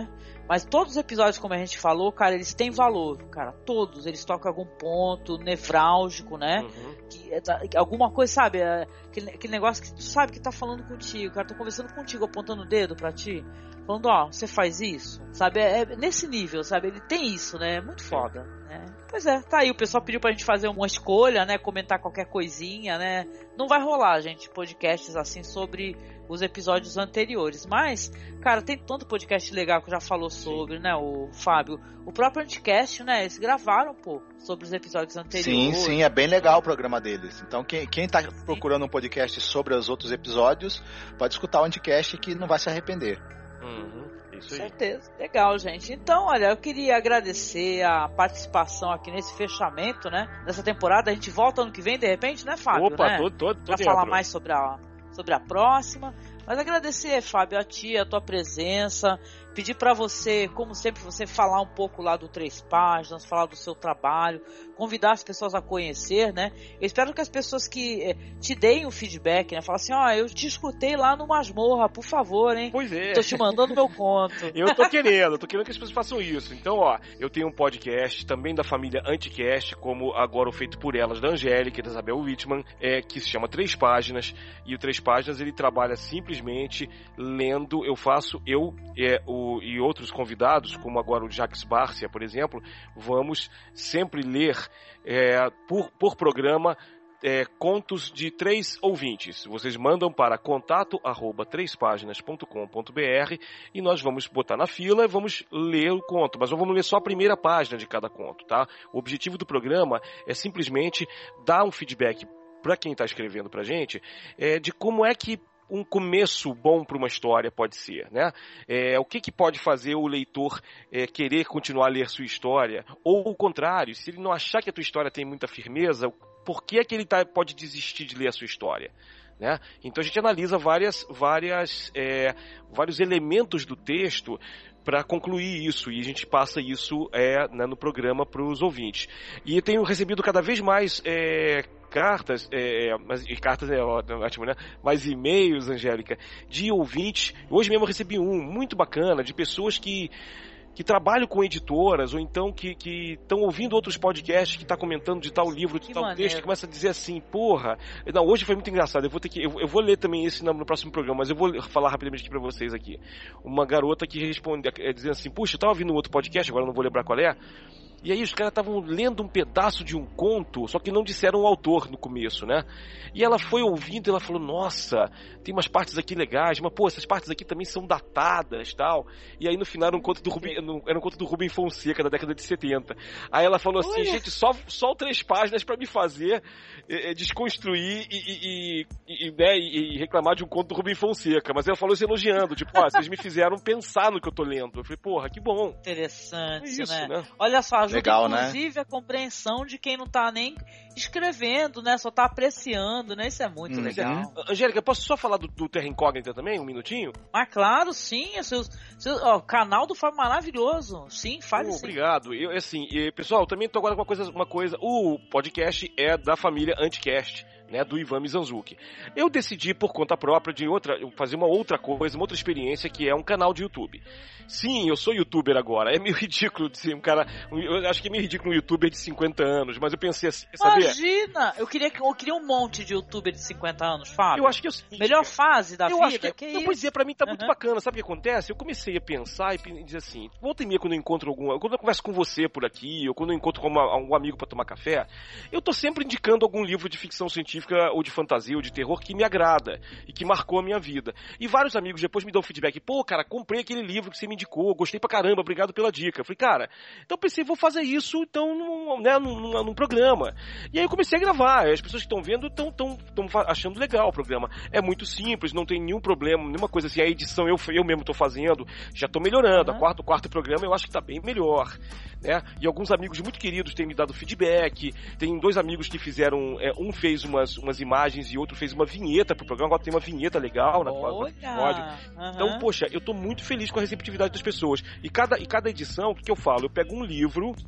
Mas todos os episódios, como a gente falou, cara, eles têm valor, cara. Todos. Eles tocam algum ponto nevrálgico, né? Uhum. Que, alguma coisa, sabe? Aquele, aquele negócio que tu sabe que tá falando contigo, cara. Tô conversando contigo, apontando o dedo pra ti. Falando, ó, você faz isso, sabe? É, é nesse nível, sabe? Ele tem isso, né? É muito foda, né? Pois é, tá aí. O pessoal pediu pra gente fazer uma escolha, né? Comentar qualquer coisinha, né? Não vai rolar, gente, podcasts assim sobre os episódios anteriores. Mas, cara, tem tanto podcast legal que já falou sobre, né? O Fábio, o próprio Anticast, né? Eles gravaram, pô, sobre os episódios anteriores. Sim, sim, é bem legal o programa deles. Então, quem, quem tá sim. procurando um podcast sobre os outros episódios, pode escutar o Anticast que não vai se arrepender. Uhum, isso aí. Certeza. Legal, gente. Então, olha, eu queria agradecer a participação aqui nesse fechamento, né? Dessa temporada. A gente volta ano que vem, de repente, né, Fábio? Opa, né? todo, todo, Pra todo falar dentro. mais sobre a, sobre a próxima. Mas agradecer, Fábio, a ti, a tua presença. Pedir pra você, como sempre, você falar um pouco lá do Três Páginas, falar do seu trabalho, convidar as pessoas a conhecer, né? Eu espero que as pessoas que eh, te deem o feedback, né? Falar assim, ó, oh, eu te escutei lá no Masmorra, por favor, hein? Pois é. Tô te mandando meu conto. Eu tô querendo, eu tô querendo que as pessoas façam isso. Então, ó, eu tenho um podcast também da família Anticast, como agora o feito por elas, da Angélica e da Isabel Wittmann, é, que se chama Três Páginas. E o Três Páginas, ele trabalha simplesmente lendo, eu faço, eu é, o e outros convidados, como agora o Jacques Barcia, por exemplo, vamos sempre ler é, por, por programa é, contos de três ouvintes. Vocês mandam para contato arroba três páginas ponto com ponto b r e nós vamos botar na fila e vamos ler o conto, mas não vamos ler só a primeira página de cada conto, tá? O objetivo do programa é simplesmente dar um feedback para quem está escrevendo pra gente é, de como é que um começo bom para uma história pode ser, né? É, o que, que pode fazer o leitor é, querer continuar a ler sua história? Ou o contrário, se ele não achar que a tua história tem muita firmeza, por que é que ele tá, pode desistir de ler a sua história? Né? Então a gente analisa várias, várias, é, vários elementos do texto para concluir isso, e a gente passa isso é, né, no programa para os ouvintes. E eu tenho recebido cada vez mais é, cartas, é, mas, e cartas é ótimo, né? Mais e-mails, Angélica, de ouvintes. Hoje mesmo eu recebi um muito bacana, de pessoas que que trabalham com editoras, ou então que estão ouvindo outros podcasts, que está comentando de tal livro, de que tal maneiro. Texto, e começa a dizer assim, porra, não, hoje foi muito engraçado, eu vou ter que, eu, eu vou ler também esse no, no próximo programa, mas eu vou falar rapidamente aqui para vocês aqui. Uma garota que responde, é, dizendo assim, puxa, eu tava ouvindo um outro podcast, agora eu não vou lembrar qual é, e aí os caras estavam lendo um pedaço de um conto, só que não disseram o autor no começo, né? E ela foi ouvindo e ela falou, nossa, tem umas partes aqui legais, mas pô, essas partes aqui também são datadas, tal. E aí no final era um conto do Rubem, era um conto do Rubem Fonseca, da década de setenta. Aí ela falou assim, olha, gente, só, só três páginas pra me fazer é, desconstruir e, e, e, e, né, e reclamar de um conto do Rubem Fonseca. Mas ela falou isso elogiando, tipo, ó, vocês me fizeram pensar no que eu tô lendo. Eu falei, porra, que bom. Interessante, é isso, né? né? Olha só, ajuda legal, inclusive né? a compreensão de quem não tá nem escrevendo, né? Só tá apreciando, né? Isso é muito Uhum. legal. Angélica, posso só falar do, do Terra Incógnita também, um minutinho? Mas claro, sim, o seu, seu, ó, canal do Fábio maravilhoso. Sim, fale oh, sim. Obrigado. Eu, assim, e, pessoal, também tô agora com uma coisa, uma coisa. O podcast é da família Anticast, né, do Ivan Mizanzuki. Eu decidi por conta própria de outra, fazer uma outra coisa, uma outra experiência, que é um canal de YouTube. Sim, eu sou youtuber agora. É meio ridículo de ser um cara, eu acho que é meio ridículo um youtuber de cinquenta anos, mas eu pensei assim, sabe? Imagina! Eu queria, eu queria um monte de youtuber de cinquenta anos, Fábio. Eu acho que é o seguinte, melhor fase da eu vida. Acho que, que não, isso? pois é, pra mim tá Uhum. muito bacana. Sabe o que acontece? Eu comecei a pensar e dizer assim, volta e meia quando eu encontro algum, quando eu converso com você por aqui, ou quando eu encontro com uma, algum amigo pra tomar café, eu tô sempre indicando algum livro de ficção científica ou de fantasia ou de terror que me agrada e que marcou a minha vida. E vários amigos depois me dão feedback, pô, cara, comprei aquele livro que você me indicou, gostei pra caramba, obrigado pela dica. Eu falei, cara, então eu pensei, vou fazer isso então num, né, num, num programa. E aí eu comecei a gravar, as pessoas que estão vendo estão achando legal o programa. É muito simples, não tem nenhum problema, nenhuma coisa assim, a edição eu, eu mesmo tô fazendo, já tô melhorando, uhum. a quarto, o quarto programa eu acho que tá bem melhor, né? E alguns amigos muito queridos têm me dado feedback, tem dois amigos que fizeram, é, um fez umas, umas imagens e outro fez uma vinheta pro programa, agora tem uma vinheta legal na quadra. Uhum. Então, poxa, eu tô muito feliz com a receptividade das pessoas. E cada, e cada edição, o que, que eu falo? Eu pego um livro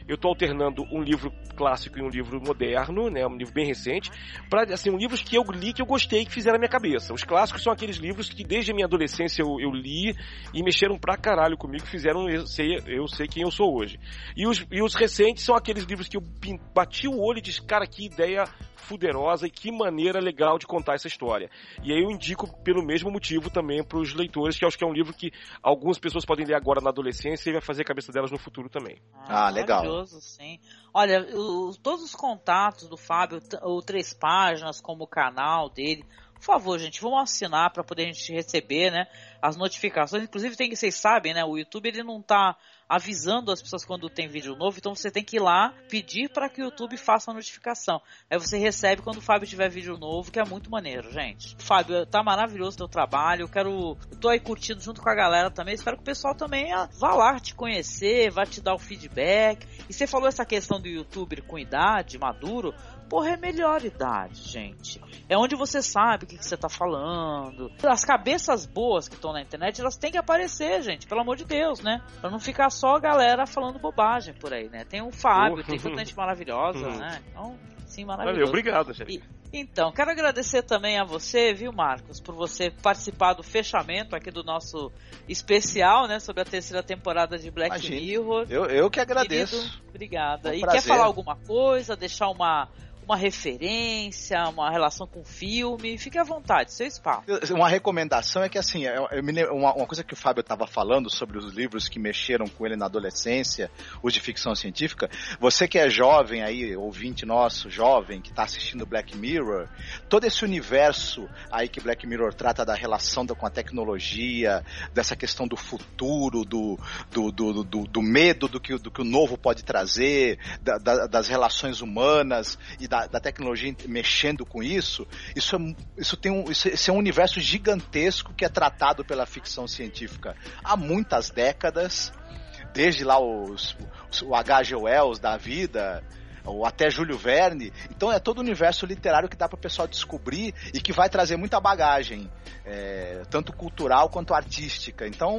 eu tô alternando um livro clássico e um livro moderno, né, um livro bem recente, para assim, um livros que eu li, que eu gostei, que fizeram a minha cabeça. Os clássicos são aqueles livros que desde a minha adolescência eu, eu li e mexeram pra caralho comigo, fizeram eu sei, eu sei quem eu sou hoje. E os, e os recentes são aqueles livros que eu bati o olho e disse, cara, que ideia fuderosa e que maneira legal de contar essa história. E aí eu indico pelo mesmo motivo também para os leitores, que eu acho que é um livro que algumas pessoas podem ler agora na adolescência e vai fazer a cabeça delas no futuro também. Ah, legal. Maravilhoso, sim. Olha, o, todos os contatos do Fábio, ou três páginas, como o canal dele, por favor, gente, vamos assinar para poder a gente receber, né, as notificações. Inclusive, tem que vocês sabem, né, o YouTube ele não tá avisando as pessoas quando tem vídeo novo, então você tem que ir lá pedir para que o YouTube faça a notificação. Aí você recebe quando o Fábio tiver vídeo novo, que é muito maneiro, gente. Fábio, tá maravilhoso o teu trabalho, eu quero, eu tô aí curtindo junto com a galera também, espero que o pessoal também vá lá te conhecer, vá te dar o feedback. E você falou essa questão do youtuber com idade, maduro, porra, é melhor idade, gente. É onde você sabe o que, que você tá falando. As cabeças boas que estão na internet, elas têm que aparecer, gente, pelo amor de Deus, né? Pra não ficar só a galera falando bobagem por aí, né? Tem o Fábio, tem tanta gente maravilhosa, né? Então, sim, maravilhoso. Valeu, obrigado, gente. Então, quero agradecer também a você, viu, Marcos, por você participar do fechamento aqui do nosso especial, né, sobre a terceira temporada de Black Imagina. Mirror. Eu, eu que agradeço. Querido, obrigada. É um e prazer. quer falar alguma coisa, deixar uma... uma referência, uma relação com o filme, fique à vontade, seu espaço. Uma recomendação é que, assim, eu, eu me lembro, uma, uma coisa que o Fábio estava falando sobre os livros que mexeram com ele na adolescência, os de ficção científica, você que é jovem aí, ouvinte nosso, jovem, que está assistindo Black Mirror, todo esse universo aí que Black Mirror trata da relação da, com a tecnologia, dessa questão do futuro, do, do, do, do, do medo do que, do que o novo pode trazer, da, da, das relações humanas e da Da, da tecnologia mexendo com isso, isso, é, isso, tem um, isso, isso é um universo gigantesco que é tratado pela ficção científica há muitas décadas, desde lá os, os, o H G Wells da vida, ou até Júlio Verne. Então é todo o universo literário que dá para o pessoal descobrir e que vai trazer muita bagagem, é, tanto cultural quanto artística. Então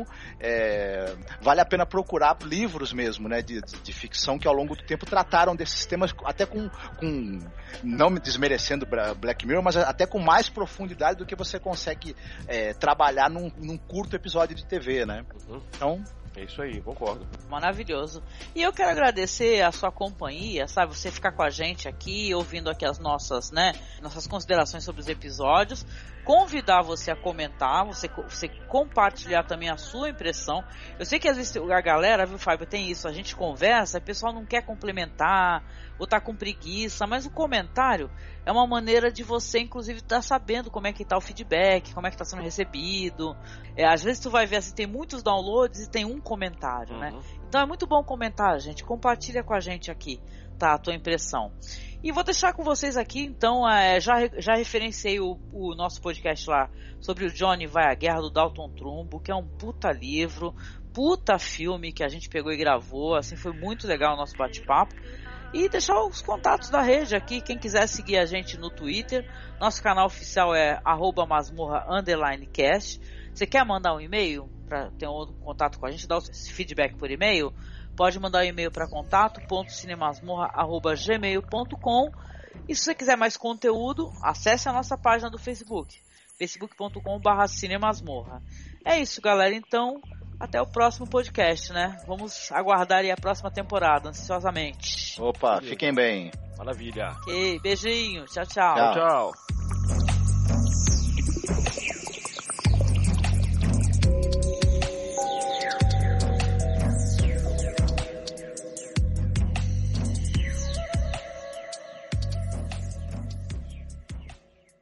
é, vale a pena procurar livros mesmo, né, de, de, de ficção que ao longo do tempo trataram desses temas, até com, com não me desmerecendo Black Mirror, mas até com mais profundidade do que você consegue é, trabalhar num, num curto episódio de T V, né? Uhum. Então é isso aí, concordo. Maravilhoso. E eu quero agradecer a sua companhia, sabe? Você ficar com a gente aqui, ouvindo aqui as nossas, né? Nossas considerações sobre os episódios. Convidar você a comentar, você, você compartilhar também a sua impressão. Eu sei que às vezes a galera, viu, Fábio, tem isso. A gente conversa, o pessoal não quer complementar, ou tá com preguiça, mas o comentário é uma maneira de você, inclusive, estar tá sabendo como é que tá o feedback, como é que tá sendo recebido. É, às vezes tu vai ver assim, tem muitos downloads e tem um comentário, uhum. né? Então é muito bom comentar, gente. Compartilha com a gente aqui, tá? A tua impressão. E vou deixar com vocês aqui, então, é, já, já referenciei o, o nosso podcast lá sobre o Johnny Vai à Guerra, do Dalton Trumbo, que é um puta livro, puta filme que a gente pegou e gravou, assim, foi muito legal o nosso bate-papo. E deixar os contatos da rede aqui, quem quiser seguir a gente no Twitter, nosso canal oficial é arroba masmorra underline cast. Você quer mandar um e-mail para ter um contato com a gente, dar esse feedback por e-mail? Pode mandar um e-mail para contato ponto cinemasmorra arroba gmail ponto com. E se você quiser mais conteúdo, acesse a nossa página do Facebook, facebook ponto com barra cinemasmorra. É isso, galera. Então, até o próximo podcast, né? Vamos aguardar aí a próxima temporada, ansiosamente. Opa, fiquem bem. Maravilha. Ok, beijinho. Tchau, tchau. Tchau, tchau.